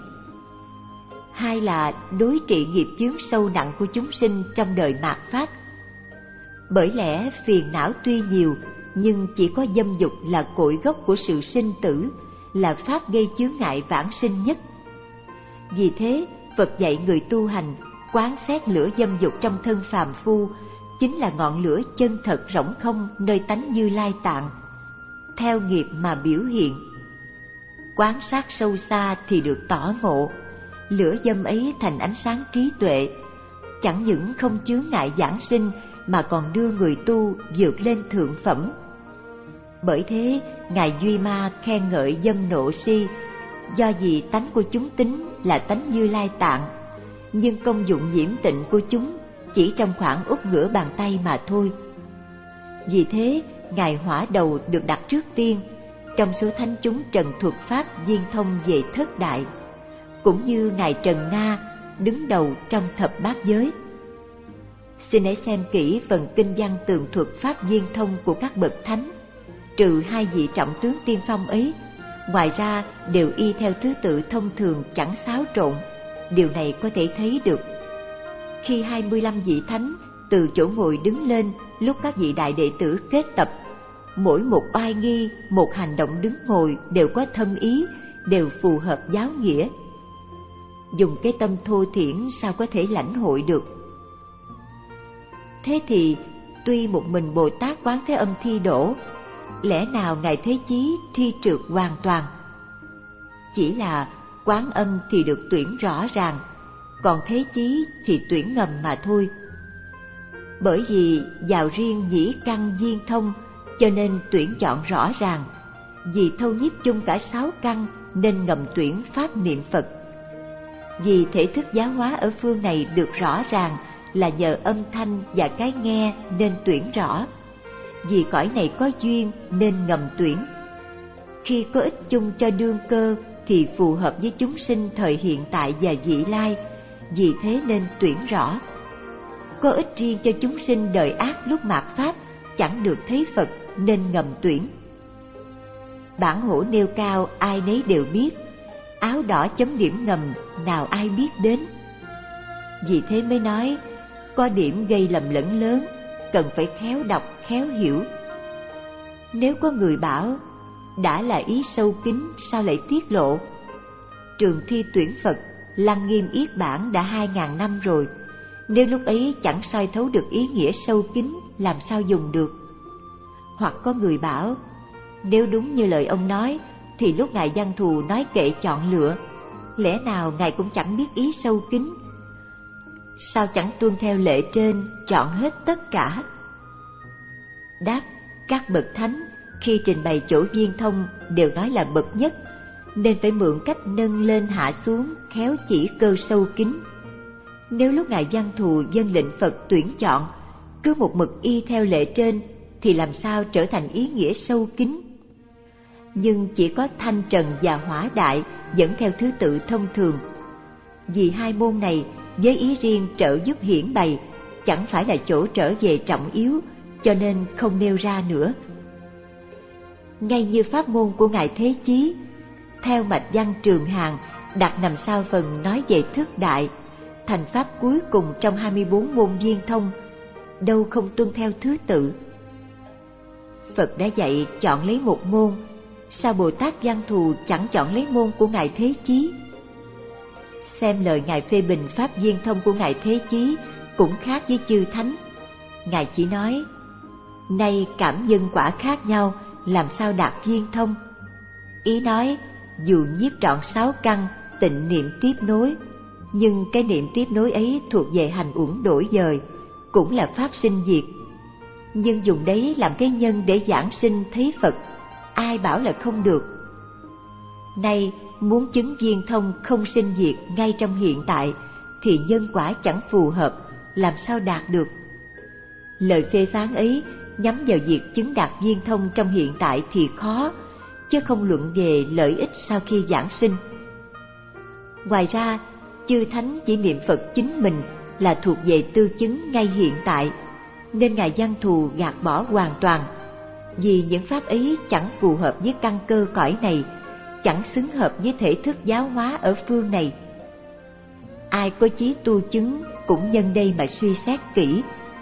Hai là đối trị nghiệp chướng sâu nặng của chúng sinh trong đời mạt pháp. Bởi lẽ phiền não tuy nhiều, nhưng chỉ có dâm dục là cội gốc của sự sinh tử, là pháp gây chướng ngại vãng sinh nhất. Vì thế, Phật dạy người tu hành quán xét lửa dâm dục trong thân phàm phu chính là ngọn lửa chân thật rỗng không nơi tánh Như Lai tạng, theo nghiệp mà biểu hiện. Quán sát sâu xa thì được tỏ ngộ, lửa dâm ấy thành ánh sáng trí tuệ, chẳng những không chướng ngại giảng sinh mà còn đưa người tu vượt lên thượng phẩm. Bởi thế, Ngài Duy Ma khen ngợi Dâm Nộ Si, do vì tánh của chúng tính là tánh Như Lai Tạng, nhưng công dụng nhiễm tịnh của chúng chỉ trong khoảng úp ngửa bàn tay mà thôi. Vì thế, Ngài Hỏa Đầu được đặt trước tiên trong số thánh chúng trần thuật pháp viên thông về thất đại, cũng như Ngài Trần Na đứng đầu trong thập bát giới. Xin hãy xem kỹ phần kinh văn tường thuật pháp viên thông của các bậc thánh. Trừ hai vị trọng tướng tiên phong ấy, ngoài ra đều y theo thứ tự thông thường, chẳng xáo trộn. Điều này có thể thấy được khi hai mươi lăm vị thánh từ chỗ ngồi đứng lên lúc các vị đại đệ tử kết tập. Mỗi một oai nghi, một hành động đứng ngồi đều có thâm ý, đều phù hợp giáo nghĩa. Dùng cái tâm thô thiển sao có thể lãnh hội được. Thế thì tuy một mình Bồ Tát Quán Thế Âm thi đổ, lẽ nào Ngài Thế Chí thi trượt hoàn toàn? Chỉ là Quán Âm thì được tuyển rõ ràng, còn Thế Chí thì tuyển ngầm mà thôi. Bởi vì vào riêng nhĩ căn viên thông, cho nên tuyển chọn rõ ràng. Vì thâu nhiếp chung cả sáu căn nên ngầm tuyển pháp niệm Phật. Vì thể thức giáo hóa ở phương này được rõ ràng là nhờ âm thanh và cái nghe nên tuyển rõ. Vì cõi này có duyên nên ngầm tuyển. Khi có ích chung cho đương cơ thì phù hợp với chúng sinh thời hiện tại và vị lai, vì thế nên tuyển rõ. Có ích riêng cho chúng sinh đời ác lúc mạt Pháp, chẳng được thấy Phật nên ngầm tuyển. Bản hổ nêu cao ai nấy đều biết, áo đỏ chấm điểm ngầm nào ai biết đến. Vì thế mới nói, có điểm gây lầm lẫn lớn, cần phải khéo đọc, khéo hiểu. Nếu có người bảo, đã là ý sâu kín sao lại tiết lộ? Trường thi tuyển Phật, Lăng Nghiêm Yết Bản đã hai ngàn năm rồi, nếu lúc ấy chẳng soi thấu được ý nghĩa sâu kín, làm sao dùng được? Hoặc có người bảo, nếu đúng như lời ông nói, thì lúc Ngài Văn Thù nói kệ chọn lựa, lẽ nào Ngài cũng chẳng biết ý sâu kín? Sao chẳng tuân theo lệ trên, chọn hết tất cả? Đáp, các bậc thánh khi trình bày chỗ viên thông đều nói là bậc nhất, nên phải mượn cách nâng lên hạ xuống, khéo chỉ cơ sâu kín. Nếu lúc Ngài Văn Thù dân lệnh Phật tuyển chọn, cứ một mực y theo lệ trên, thì làm sao trở thành ý nghĩa sâu kín? Nhưng chỉ có thanh trần và hỏa đại dẫn theo thứ tự thông thường. Vì hai môn này với ý riêng trợ giúp hiển bày, chẳng phải là chỗ trở về trọng yếu, cho nên không nêu ra nữa. Ngay như pháp môn của Ngài Thế Chí, theo mạch văn Trường Hàn đặt nằm sau phần nói về thức đại, thành pháp cuối cùng trong hai mươi bốn môn viên thông, đâu không tuân theo thứ tự. Phật đã dạy chọn lấy một môn, sao Bồ Tát Văn Thù chẳng chọn lấy môn của Ngài Thế Chí? Xem lời Ngài phê bình pháp viên thông của Ngài Thế Chí cũng khác với chư thánh. Ngài chỉ nói, nay cảm nhân quả khác nhau, làm sao đạt viên thông? Ý nói, dù nhiếp trọn sáu căn, tịnh niệm tiếp nối, nhưng cái niệm tiếp nối ấy thuộc về hành uẩn đổi dời, cũng là pháp sinh diệt. Nhưng dùng đấy làm cái nhân để giảng sinh thấy Phật, ai bảo là không được? Nay muốn chứng viên thông không sinh diệt ngay trong hiện tại, thì nhân quả chẳng phù hợp, làm sao đạt được? Lời phê phán ấy nhắm vào việc chứng đạt viên thông trong hiện tại thì khó, chứ không luận về lợi ích sau khi giảng sinh. Ngoài ra, chư thánh chỉ niệm Phật chính mình là thuộc về tư chứng ngay hiện tại, nên Ngài Văn Thù gạt bỏ hoàn toàn, vì những pháp ấy chẳng phù hợp với căn cơ cõi này, chẳng xứng hợp với thể thức giáo hóa ở phương này. Ai có chí tu chứng cũng nhân đây mà suy xét kỹ.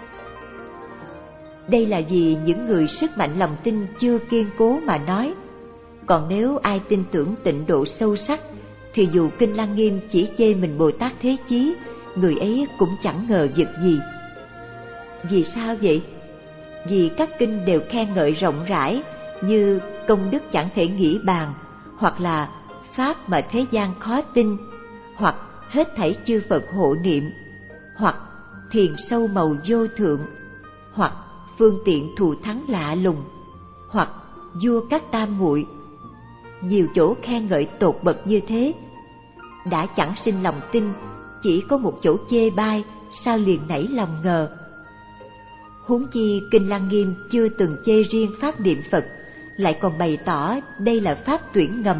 Đây là vì những người sức mạnh lòng tin chưa kiên cố mà nói. Còn nếu ai tin tưởng tịnh độ sâu sắc, thì dù Kinh Lăng Nghiêm chỉ chê mình Bồ Tát Thế Chí, người ấy cũng chẳng ngờ vực gì. Vì sao vậy? Vì các kinh đều khen ngợi rộng rãi, như công đức chẳng thể nghĩ bàn, hoặc là pháp mà thế gian khó tin, hoặc hết thảy chư Phật hộ niệm, hoặc thiền sâu màu vô thượng, hoặc phương tiện thù thắng lạ lùng, hoặc vua các tam muội, nhiều chỗ khen ngợi tột bậc như thế, đã chẳng sinh lòng tin, chỉ có một chỗ chê bai, sao liền nảy lòng ngờ. Huống chi Kinh Lăng Nghiêm chưa từng chê riêng pháp niệm Phật, lại còn bày tỏ đây là pháp tuyển ngầm.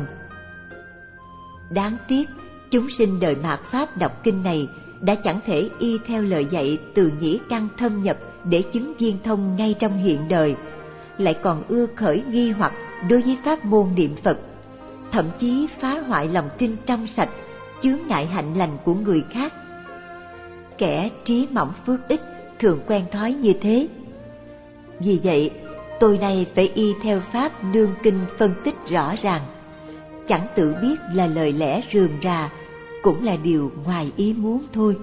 Đáng tiếc, chúng sinh đời mạt Pháp đọc kinh này đã chẳng thể y theo lời dạy từ nhĩ căn thâm nhập để chứng viên thông ngay trong hiện đời, lại còn ưa khởi nghi hoặc đối với pháp môn niệm Phật, thậm chí phá hoại lòng tin trong sạch, chướng ngại hạnh lành của người khác. Kẻ trí mỏng phước ít thường quen thói như thế. Vì vậy, tôi nay phải y theo pháp đương kinh phân tích rõ ràng, chẳng tự biết là lời lẽ rườm rà, cũng là điều ngoài ý muốn thôi.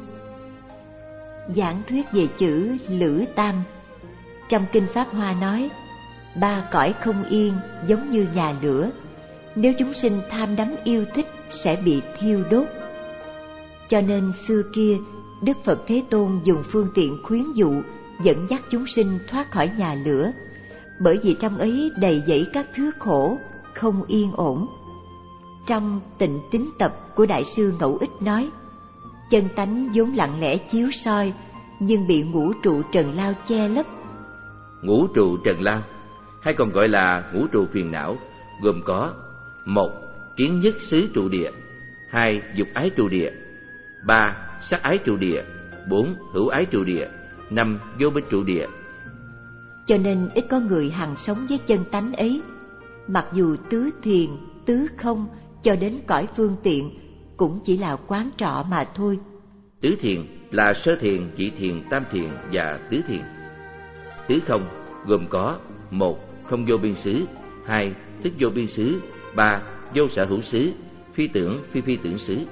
Giảng thuyết về chữ Lữ Tam. Trong Kinh Pháp Hoa nói, ba cõi không yên giống như nhà lửa, nếu chúng sinh tham đắm yêu thích sẽ bị thiêu đốt. Cho nên xưa kia, Đức Phật Thế Tôn dùng phương tiện khuyến dụ, dẫn dắt chúng sinh thoát khỏi nhà lửa, bởi vì trong ấy đầy dẫy các thứ khổ, không yên ổn. Trong Tịnh Tín Tập của Đại sư Ngẫu Ích nói, chân tánh vốn lặng lẽ chiếu soi, nhưng bị ngũ trụ trần lao che lấp. Ngũ trụ trần lao, hay còn gọi là ngũ trụ phiền não, gồm có: một, kiến nhất xứ trụ địa; hai, dục ái trụ địa; ba, sắc ái trụ địa; bốn, hữu ái trụ địa; năm, vô minh trụ địa. Cho nên ít có người hằng sống với chân tánh ấy, mặc dù tứ thiền, tứ không cho đến cõi phương tiện cũng chỉ là quán trọ mà thôi. Tứ thiền là sơ thiền, nhị thiền, tam thiền và tứ thiền. Tứ không gồm có: một, không vô biên xứ; hai, thức vô biên xứ; ba, vô sở hữu xứ, phi tưởng phi phi tưởng xứ.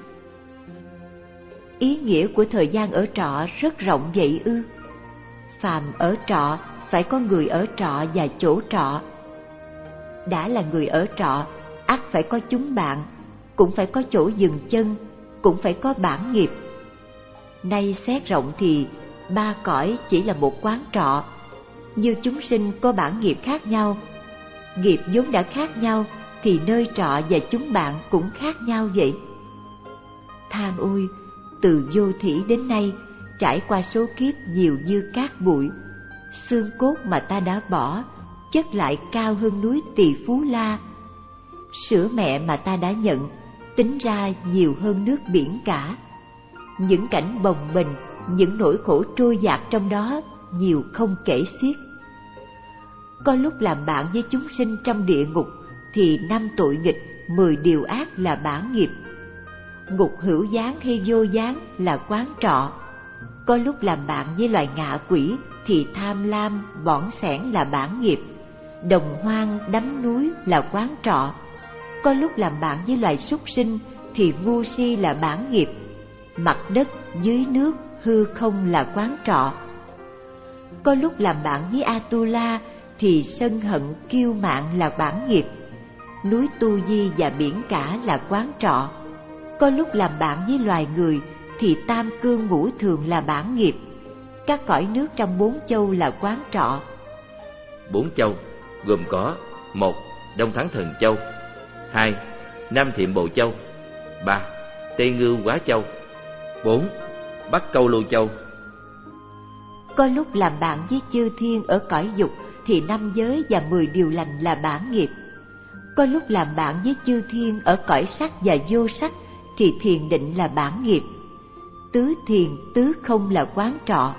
Ý nghĩa của thời gian ở trọ rất rộng vậy ư? Phàm ở trọ phải có người ở trọ và chỗ trọ. Đã là người ở trọ, ắt phải có chúng bạn, cũng phải có chỗ dừng chân, cũng phải có bản nghiệp. Nay xét rộng thì ba cõi chỉ là một quán trọ. Như chúng sinh có bản nghiệp khác nhau, nghiệp vốn đã khác nhau, thì nơi trọ và chúng bạn cũng khác nhau vậy. Than ôi, từ vô thỉ đến nay, trải qua số kiếp nhiều như cát bụi, xương cốt mà ta đã bỏ, chất lại cao hơn núi Tỳ Phú La. Sữa mẹ mà ta đã nhận, tính ra nhiều hơn nước biển cả. Những cảnh bồng bềnh, những nỗi khổ trôi dạt trong đó nhiều không kể xiết. Có lúc làm bạn với chúng sinh trong địa ngục thì năm tội nghịch, mười điều ác là bản nghiệp. Ngục hữu gián hay vô gián là quán trọ. Có lúc làm bạn với loài ngạ quỷ thì tham lam, bỏn sẻn là bản nghiệp. Đồng hoang, đắm núi là quán trọ. Có lúc làm bạn với loài súc sinh thì ngu si là bản nghiệp. Mặt đất, dưới nước, hư không là quán trọ. Có lúc làm bạn với Atula thì sân hận, kiêu mạn là bản nghiệp. Núi Tu Di và biển cả là quán trọ. Có lúc làm bạn với loài người thì tam cương ngũ thường là bản nghiệp. Các cõi nước trong bốn châu là quán trọ. Bốn châu gồm có: một, Đông Thắng Thần Châu; hai, Nam Thiệm Bộ Châu; ba, Tây Ngưu Quá Châu; bốn, Bắc Câu Lô Châu. Có lúc làm bạn với chư thiên ở cõi dục thì năm giới và mười điều lành là bản nghiệp. Có lúc làm bạn với chư thiên ở cõi sắc và vô sắc thì thiền định là bản nghiệp. Tứ thiền, tứ không là quán trọ.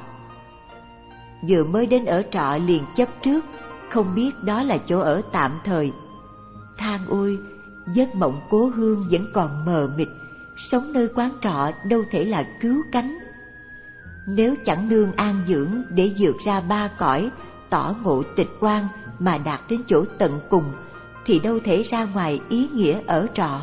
Vừa mới đến ở trọ liền chấp trước, không biết đó là chỗ ở tạm thời. Than ôi, giấc mộng cố hương vẫn còn mờ mịt, sống nơi quán trọ đâu thể là cứu cánh. Nếu chẳng nương an dưỡng để vượt ra ba cõi, tỏ ngộ tịch quan mà đạt đến chỗ tận cùng, thì đâu thể ra ngoài ý nghĩa ở trọ.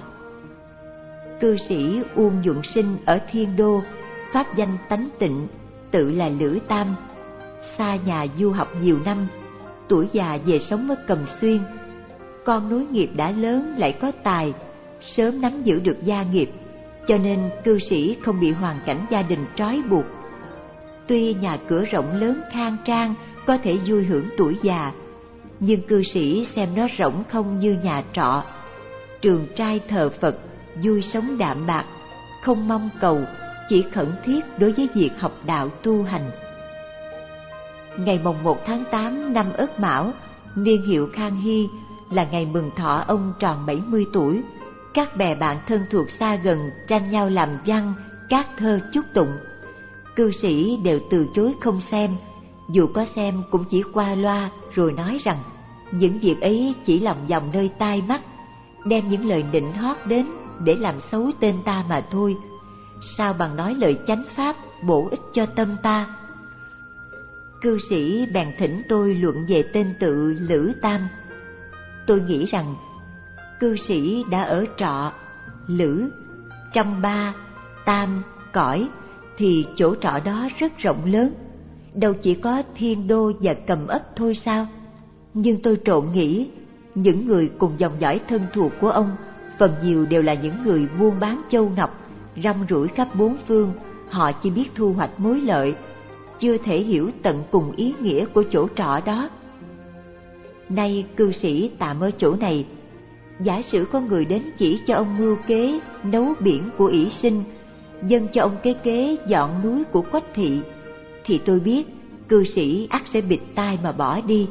Cư sĩ Uông Nhuận Sinh ở Thiên Đô, pháp danh Tánh Tịnh, tự là Lữ Tam, xa nhà du học nhiều năm, tuổi già về sống ở Cầm Xuyên. Con nối nghiệp đã lớn lại có tài, sớm nắm giữ được gia nghiệp, cho nên cư sĩ không bị hoàn cảnh gia đình trói buộc. Tuy nhà cửa rộng lớn khang trang, có thể vui hưởng tuổi già, nhưng cư sĩ xem nó rỗng không như nhà trọ. Trường trai thờ Phật, vui sống đạm bạc, không mong cầu, chỉ khẩn thiết đối với việc học đạo tu hành. Ngày mồng một tháng tám năm Ất Mão, niên hiệu Khang Hy, là ngày mừng thọ ông tròn bảy mươi tuổi. Các bè bạn thân thuộc xa gần tranh nhau làm văn, các thơ chúc tụng. Cư sĩ đều từ chối không xem, dù có xem cũng chỉ qua loa rồi nói rằng những việc ấy chỉ lòng vòng nơi tai mắt, đem những lời nịnh hót đến để làm xấu tên ta mà thôi. Sao bằng nói lời chánh pháp bổ ích cho tâm ta? Cư sĩ bèn thỉnh tôi luận về tên tự Lữ Tam. Tôi nghĩ rằng cư sĩ đã ở trọ Lữ trong ba tam cõi thì chỗ trọ đó rất rộng lớn, đâu chỉ có thiên đô và cầm ấp thôi sao? Nhưng tôi trộn nghĩ, những người cùng dòng dõi thân thuộc của ông phần nhiều đều là những người buôn bán châu ngọc, rong ruổi khắp bốn phương. Họ chỉ biết thu hoạch mối lợi, chưa thể hiểu tận cùng ý nghĩa của chỗ trọ đó. Nay cư sĩ tạm ở chỗ này, giả sử có người đến chỉ cho ông mưu kế nấu biển của ỷ sinh, dâng cho ông cái kế dọn núi của Quách thị, thì tôi biết cư sĩ ắt sẽ bịt tai mà bỏ đi.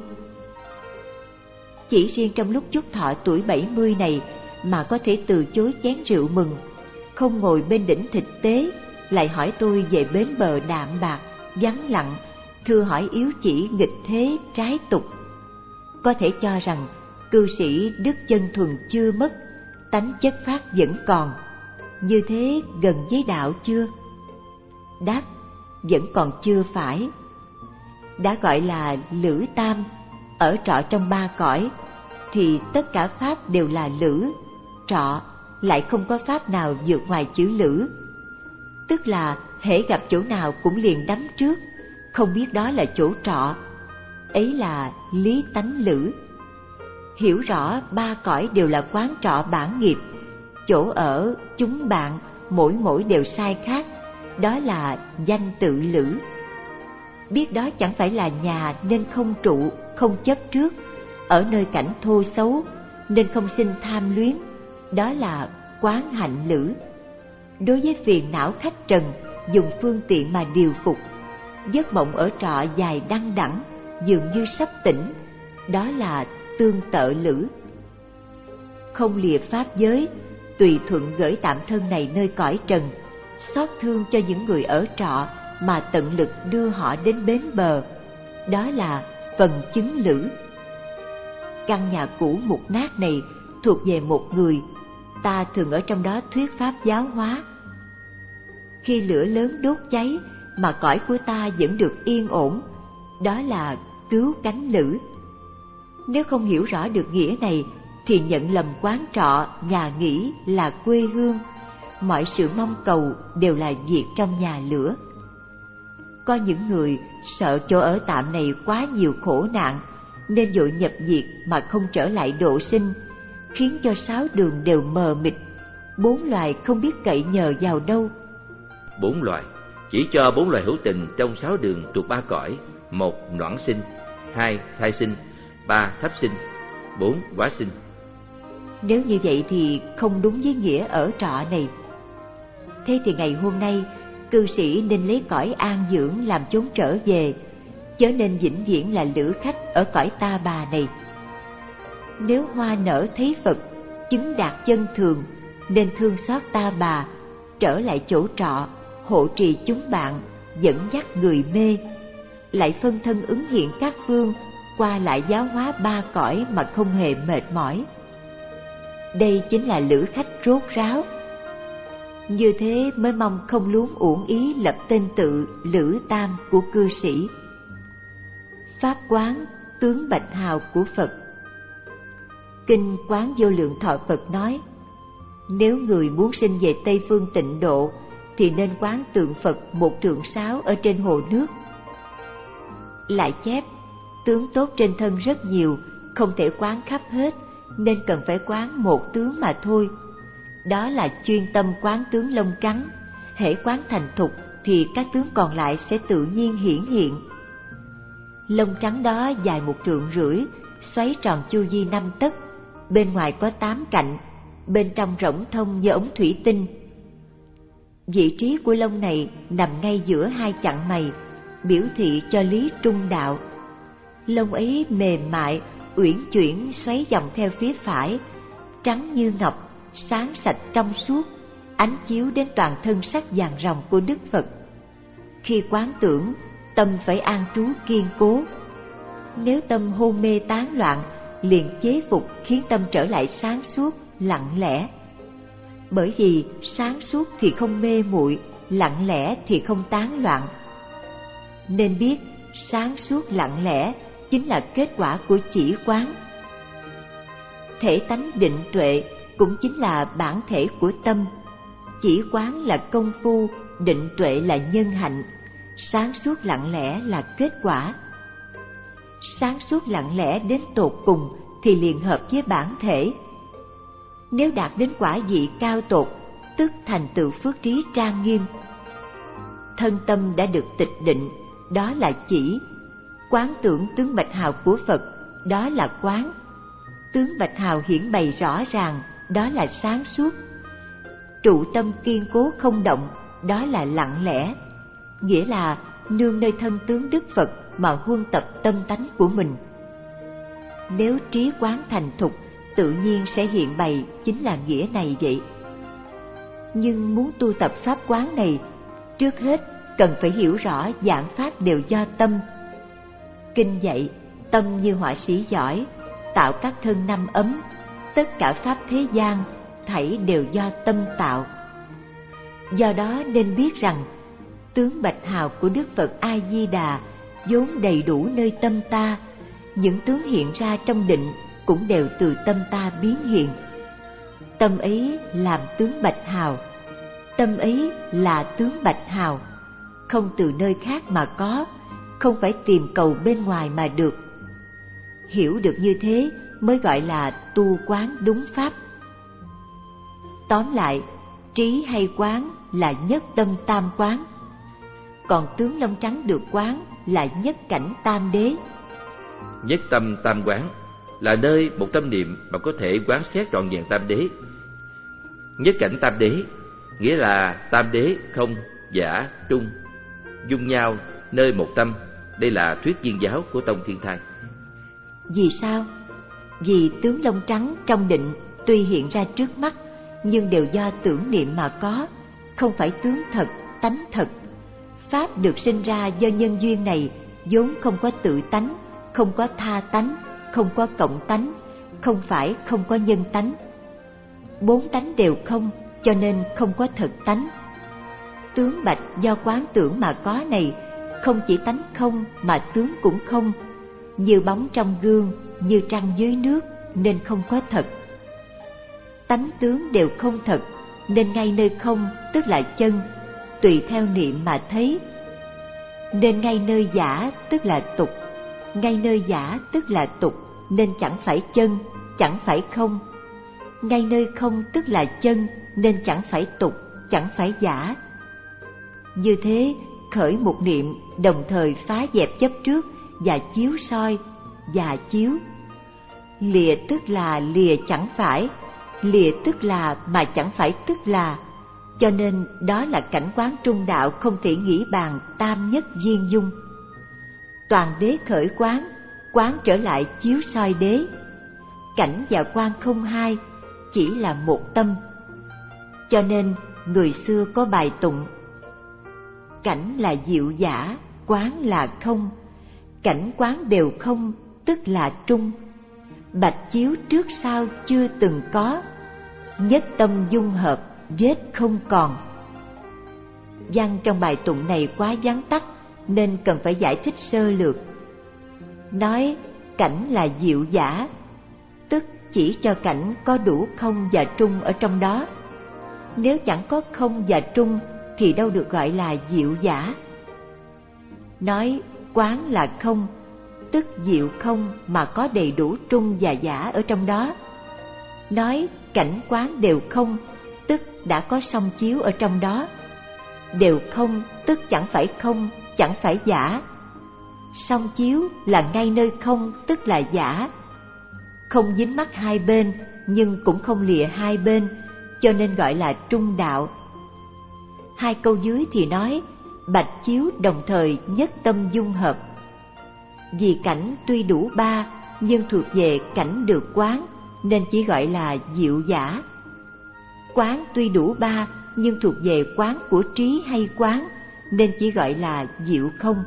Chỉ riêng trong lúc chúc thọ tuổi bảy mươi này mà có thể từ chối chén rượu mừng, không ngồi bên đỉnh thịt tế, lại hỏi tôi về bến bờ đạm bạc, vắng lặng, thưa hỏi yếu chỉ nghịch thế trái tục. Có thể cho rằng cư sĩ đức chân thuần chưa mất, tánh chất phát vẫn còn. Như thế gần với đạo chưa? Đáp, vẫn còn chưa phải. Đã gọi là Lữ Tam, ở trọ trong ba cõi, thì tất cả pháp đều là lữ, trọ, lại không có pháp nào vượt ngoài chữ lữ. Tức là hễ gặp chỗ nào cũng liền đắm trước, không biết đó là chỗ trọ. Ấy là lý tánh lữ. Hiểu rõ ba cõi đều là quán trọ bản nghiệp, chỗ ở, chúng bạn, mỗi mỗi đều sai khác, đó là danh tự lữ. Biết đó chẳng phải là nhà nên không trụ, không chấp trước, ở nơi cảnh thô xấu nên không sinh tham luyến, đó là quán hạnh lữ. Đối với phiền não khách trần, dùng phương tiện mà điều phục, giấc mộng ở trọ dài đăng đẳng, dường như sắp tỉnh, đó là tương tự lữ. Không lìa pháp giới, tùy thuận gửi tạm thân này nơi cõi trần, xót thương cho những người ở trọ mà tận lực đưa họ đến bến bờ, đó là phần chứng lữ. Căn nhà cũ mục nát này thuộc về một người, ta thường ở trong đó thuyết pháp giáo hóa. Khi lửa lớn đốt cháy mà cõi của ta vẫn được yên ổn, đó là cứu cánh lữ. Nếu không hiểu rõ được nghĩa này thì nhận lầm quán trọ, nhà nghỉ là quê hương, mọi sự mong cầu đều là việc trong nhà lửa. Có những người sợ chỗ ở tạm này quá nhiều khổ nạn nên vội nhập diệt mà không trở lại độ sinh, khiến cho sáu đường đều mờ mịt, bốn loài không biết cậy nhờ vào đâu. Bốn loài chỉ cho bốn loài hữu tình trong sáu đường thuộc ba cõi: một noãn sinh, hai thai sinh, ba thấp sinh, bốn quá sinh. Nếu như vậy thì không đúng với nghĩa ở trọ này. Thế thì ngày hôm nay cư sĩ nên lấy cõi an dưỡng làm chốn trở về, chớ nên vĩnh viễn là lữ khách ở cõi ta bà này. Nếu hoa nở thấy Phật, chứng đạt chân thường, nên thương xót ta bà, trở lại chỗ trọ, hộ trì chúng bạn, dẫn dắt người mê, lại phân thân ứng hiện các phương, qua lại giáo hóa ba cõi mà không hề mệt mỏi. Đây chính là lữ khách rốt ráo. Như thế mới mong không luống uổng ý lập tên tự Lữ Tam của cư sĩ. Pháp quán tướng bạch hào của Phật. Kinh Quán Vô Lượng Thọ Phật nói, nếu người muốn sinh về Tây Phương Tịnh Độ thì nên quán tượng Phật một trượng sáo ở trên hồ nước. Lại chép, tướng tốt trên thân rất nhiều, không thể quán khắp hết, nên cần phải quán một tướng mà thôi. Đó là chuyên tâm quán tướng lông trắng, hễ quán thành thục thì các tướng còn lại sẽ tự nhiên hiển hiện. Lông trắng đó dài một trượng rưỡi, xoáy tròn chu vi năm tấc, bên ngoài có tám cạnh, bên trong rỗng thông như ống thủy tinh. Vị trí của lông này nằm ngay giữa hai chặn mày, biểu thị cho lý trung đạo. Lông ấy mềm mại, uyển chuyển xoáy vòng theo phía phải, trắng như ngọc, sáng sạch trong suốt, ánh chiếu đến toàn thân sắc vàng ròng của Đức Phật. Khi quán tưởng, tâm phải an trú kiên cố. Nếu tâm hôn mê tán loạn, liền chế phục khiến tâm trở lại sáng suốt, lặng lẽ. Bởi vì sáng suốt thì không mê muội, lặng lẽ thì không tán loạn. Nên biết sáng suốt lặng lẽ chính là kết quả của chỉ quán. Thể tánh định tuệ cũng chính là bản thể của tâm. Chỉ quán là công phu, định tuệ là nhân hạnh, sáng suốt lặng lẽ là kết quả. Sáng suốt lặng lẽ đến tột cùng thì liền hợp với bản thể. Nếu đạt đến quả vị cao tột, tức thành tựu phước trí trang nghiêm. Thân tâm đã được tịch định, đó là chỉ. Quán tưởng tướng bạch hào của Phật, đó là quán. Tướng bạch hào hiển bày rõ ràng, đó là sáng suốt. Trụ tâm kiên cố không động, đó là lặng lẽ. Nghĩa là nương nơi thân tướng Đức Phật mà huân tập tâm tánh của mình. Nếu trí quán thành thục, tự nhiên sẽ hiện bày chính là nghĩa này vậy. Nhưng muốn tu tập pháp quán này, trước hết cần phải hiểu rõ giảng pháp đều do tâm. Kinh dạy, tâm như họa sĩ giỏi, tạo các thân năm ấm, tất cả pháp thế gian, thảy đều do tâm tạo. Do đó nên biết rằng, tướng bạch hào của Đức Phật A-di-đà vốn đầy đủ nơi tâm ta, những tướng hiện ra trong định cũng đều từ tâm ta biến hiện. Tâm ấy làm tướng bạch hào, tâm ấy là tướng bạch hào, không từ nơi khác mà có, không phải tìm cầu bên ngoài mà được. Hiểu được như thế mới gọi là tu quán đúng pháp. Tóm lại, trí hay quán là nhất tâm tam quán, còn tướng lông trắng được quán là nhất cảnh tam đế. Nhất tâm tam quán là nơi một tâm niệm mà có thể quán xét trọn vẹn tam đế. Nhất cảnh tam đế nghĩa là tam đế không, giả, trung dung nhau nơi một tâm. Đây là thuyết viên giáo của tông Thiên Thai. Vì sao? Vì tướng lông trắng trong định tuy hiện ra trước mắt, nhưng đều do tưởng niệm mà có, không phải tướng thật, tánh thật. Pháp được sinh ra do nhân duyên này vốn không có tự tánh, không có tha tánh, không có cộng tánh, không phải không có nhân tánh. Bốn tánh đều không, cho nên không có thực tánh. Tướng bạch do quán tưởng mà có này, không chỉ tánh không mà tướng cũng không, như bóng trong gương, như trăng dưới nước, nên không có thật. Tánh tướng đều không thật, nên ngay nơi không tức là chân, tùy theo niệm mà thấy. Nên ngay nơi giả tức là tục, ngay nơi giả tức là tục, nên chẳng phải chân, chẳng phải không. Ngay nơi không tức là chân, nên chẳng phải tục, chẳng phải giả. Như thế, khởi một niệm đồng thời phá dẹp chấp trước và chiếu soi, và chiếu. Lìa tức là lìa chẳng phải, lìa tức là mà chẳng phải tức là. Cho nên đó là cảnh quán trung đạo không thể nghĩ bàn tam nhất viên dung. Toàn đế khởi quán, quán trở lại chiếu soi đế. Cảnh và quan không hai, chỉ là một tâm. Cho nên người xưa có bài tụng: cảnh là diệu giả, quán là không, cảnh quán đều không, tức là trung. Bạch chiếu trước sau chưa từng có, nhất tâm dung hợp, vết không còn. Văn trong bài tụng này quá vắn tắt, nên cần phải giải thích sơ lược. Nói cảnh là diệu giả, tức chỉ cho cảnh có đủ không và trung ở trong đó. Nếu chẳng có không và trung thì đâu được gọi là diệu giả. Nói quán là không, tức diệu không mà có đầy đủ trung và giả ở trong đó. Nói cảnh quán đều không, tức đã có song chiếu ở trong đó. Đều không tức chẳng phải không, chẳng phải giả. Song chiếu là ngay nơi không tức là giả, không dính mắc hai bên nhưng cũng không lìa hai bên, cho nên gọi là trung đạo. Hai câu dưới thì nói bạch chiếu đồng thời nhất tâm dung hợp. Vì cảnh tuy đủ ba nhưng thuộc về cảnh được quán nên chỉ gọi là diệu giả. Quán tuy đủ ba nhưng thuộc về quán của trí hay quán nên chỉ gọi là diệu không.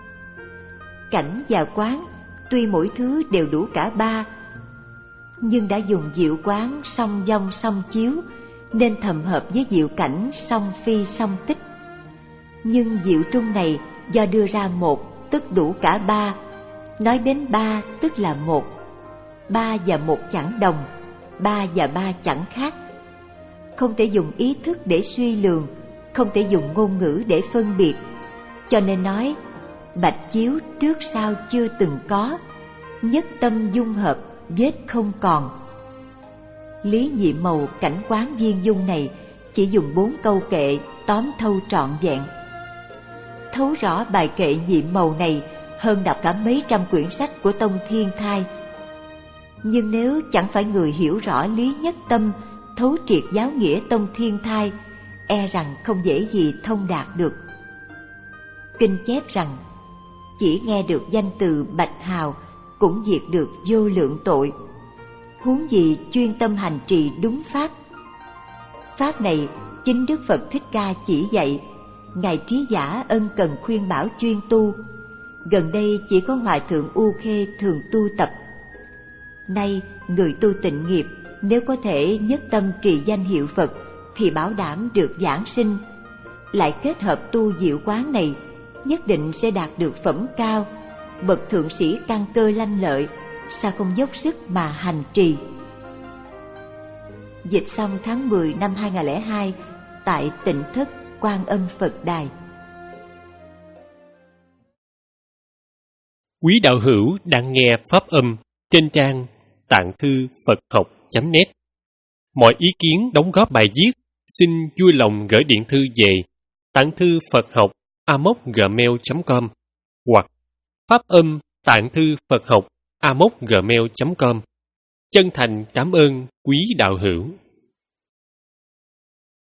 Cảnh và quán tuy mỗi thứ đều đủ cả ba nhưng đã dùng diệu quán song vong song chiếu nên thầm hợp với diệu cảnh song phi song tích. Nhưng diệu trung này do đưa ra một tức đủ cả ba, nói đến ba tức là một. Ba và một chẳng đồng, ba và ba chẳng khác. Không thể dùng ý thức để suy lường, không thể dùng ngôn ngữ để phân biệt. Cho nên nói bạch chiếu trước sau chưa từng có, nhất tâm dung hợp vết không còn. Lý nhị màu cảnh quán viên dung này chỉ dùng bốn câu kệ tóm thâu trọn vẹn. Thấu rõ bài kệ nhị màu này hơn đọc cả mấy trăm quyển sách của Tông Thiên Thai. Nhưng nếu chẳng phải người hiểu rõ lý nhất tâm, thấu triệt giáo nghĩa Tông Thiên Thai, e rằng không dễ gì thông đạt được. Kinh chép rằng chỉ nghe được danh từ Bạch Hào cũng diệt được vô lượng tội, huống gì chuyên tâm hành trì đúng pháp. Pháp này chính Đức Phật Thích Ca chỉ dạy, ngài Trí Giả ân cần khuyên bảo chuyên tu. Gần đây chỉ có Hòa thượng U Khê thường tu tập. Nay người tu tịnh nghiệp nếu có thể nhất tâm trì danh hiệu Phật thì bảo đảm được giảng sinh. Lại kết hợp tu diệu quán này, nhất định sẽ đạt được phẩm cao, bậc thượng sĩ căn cơ lanh lợi, sao không dốc sức mà hành trì. Dịch xong tháng mười năm hai nghìn không trăm lẻ hai tại Tịnh Thất Quan Âm Phật Đài. Quý đạo hữu đang nghe pháp âm trên trang tạng thư Phật học chấm net. Mọi ý kiến đóng góp bài viết xin vui lòng gửi điện thư về tạng thư Phật học a m o c gmail chấm com hoặc pháp âm tạng thư Phật học a m o c gmail chấm com. Chân thành cảm ơn quý đạo hữu.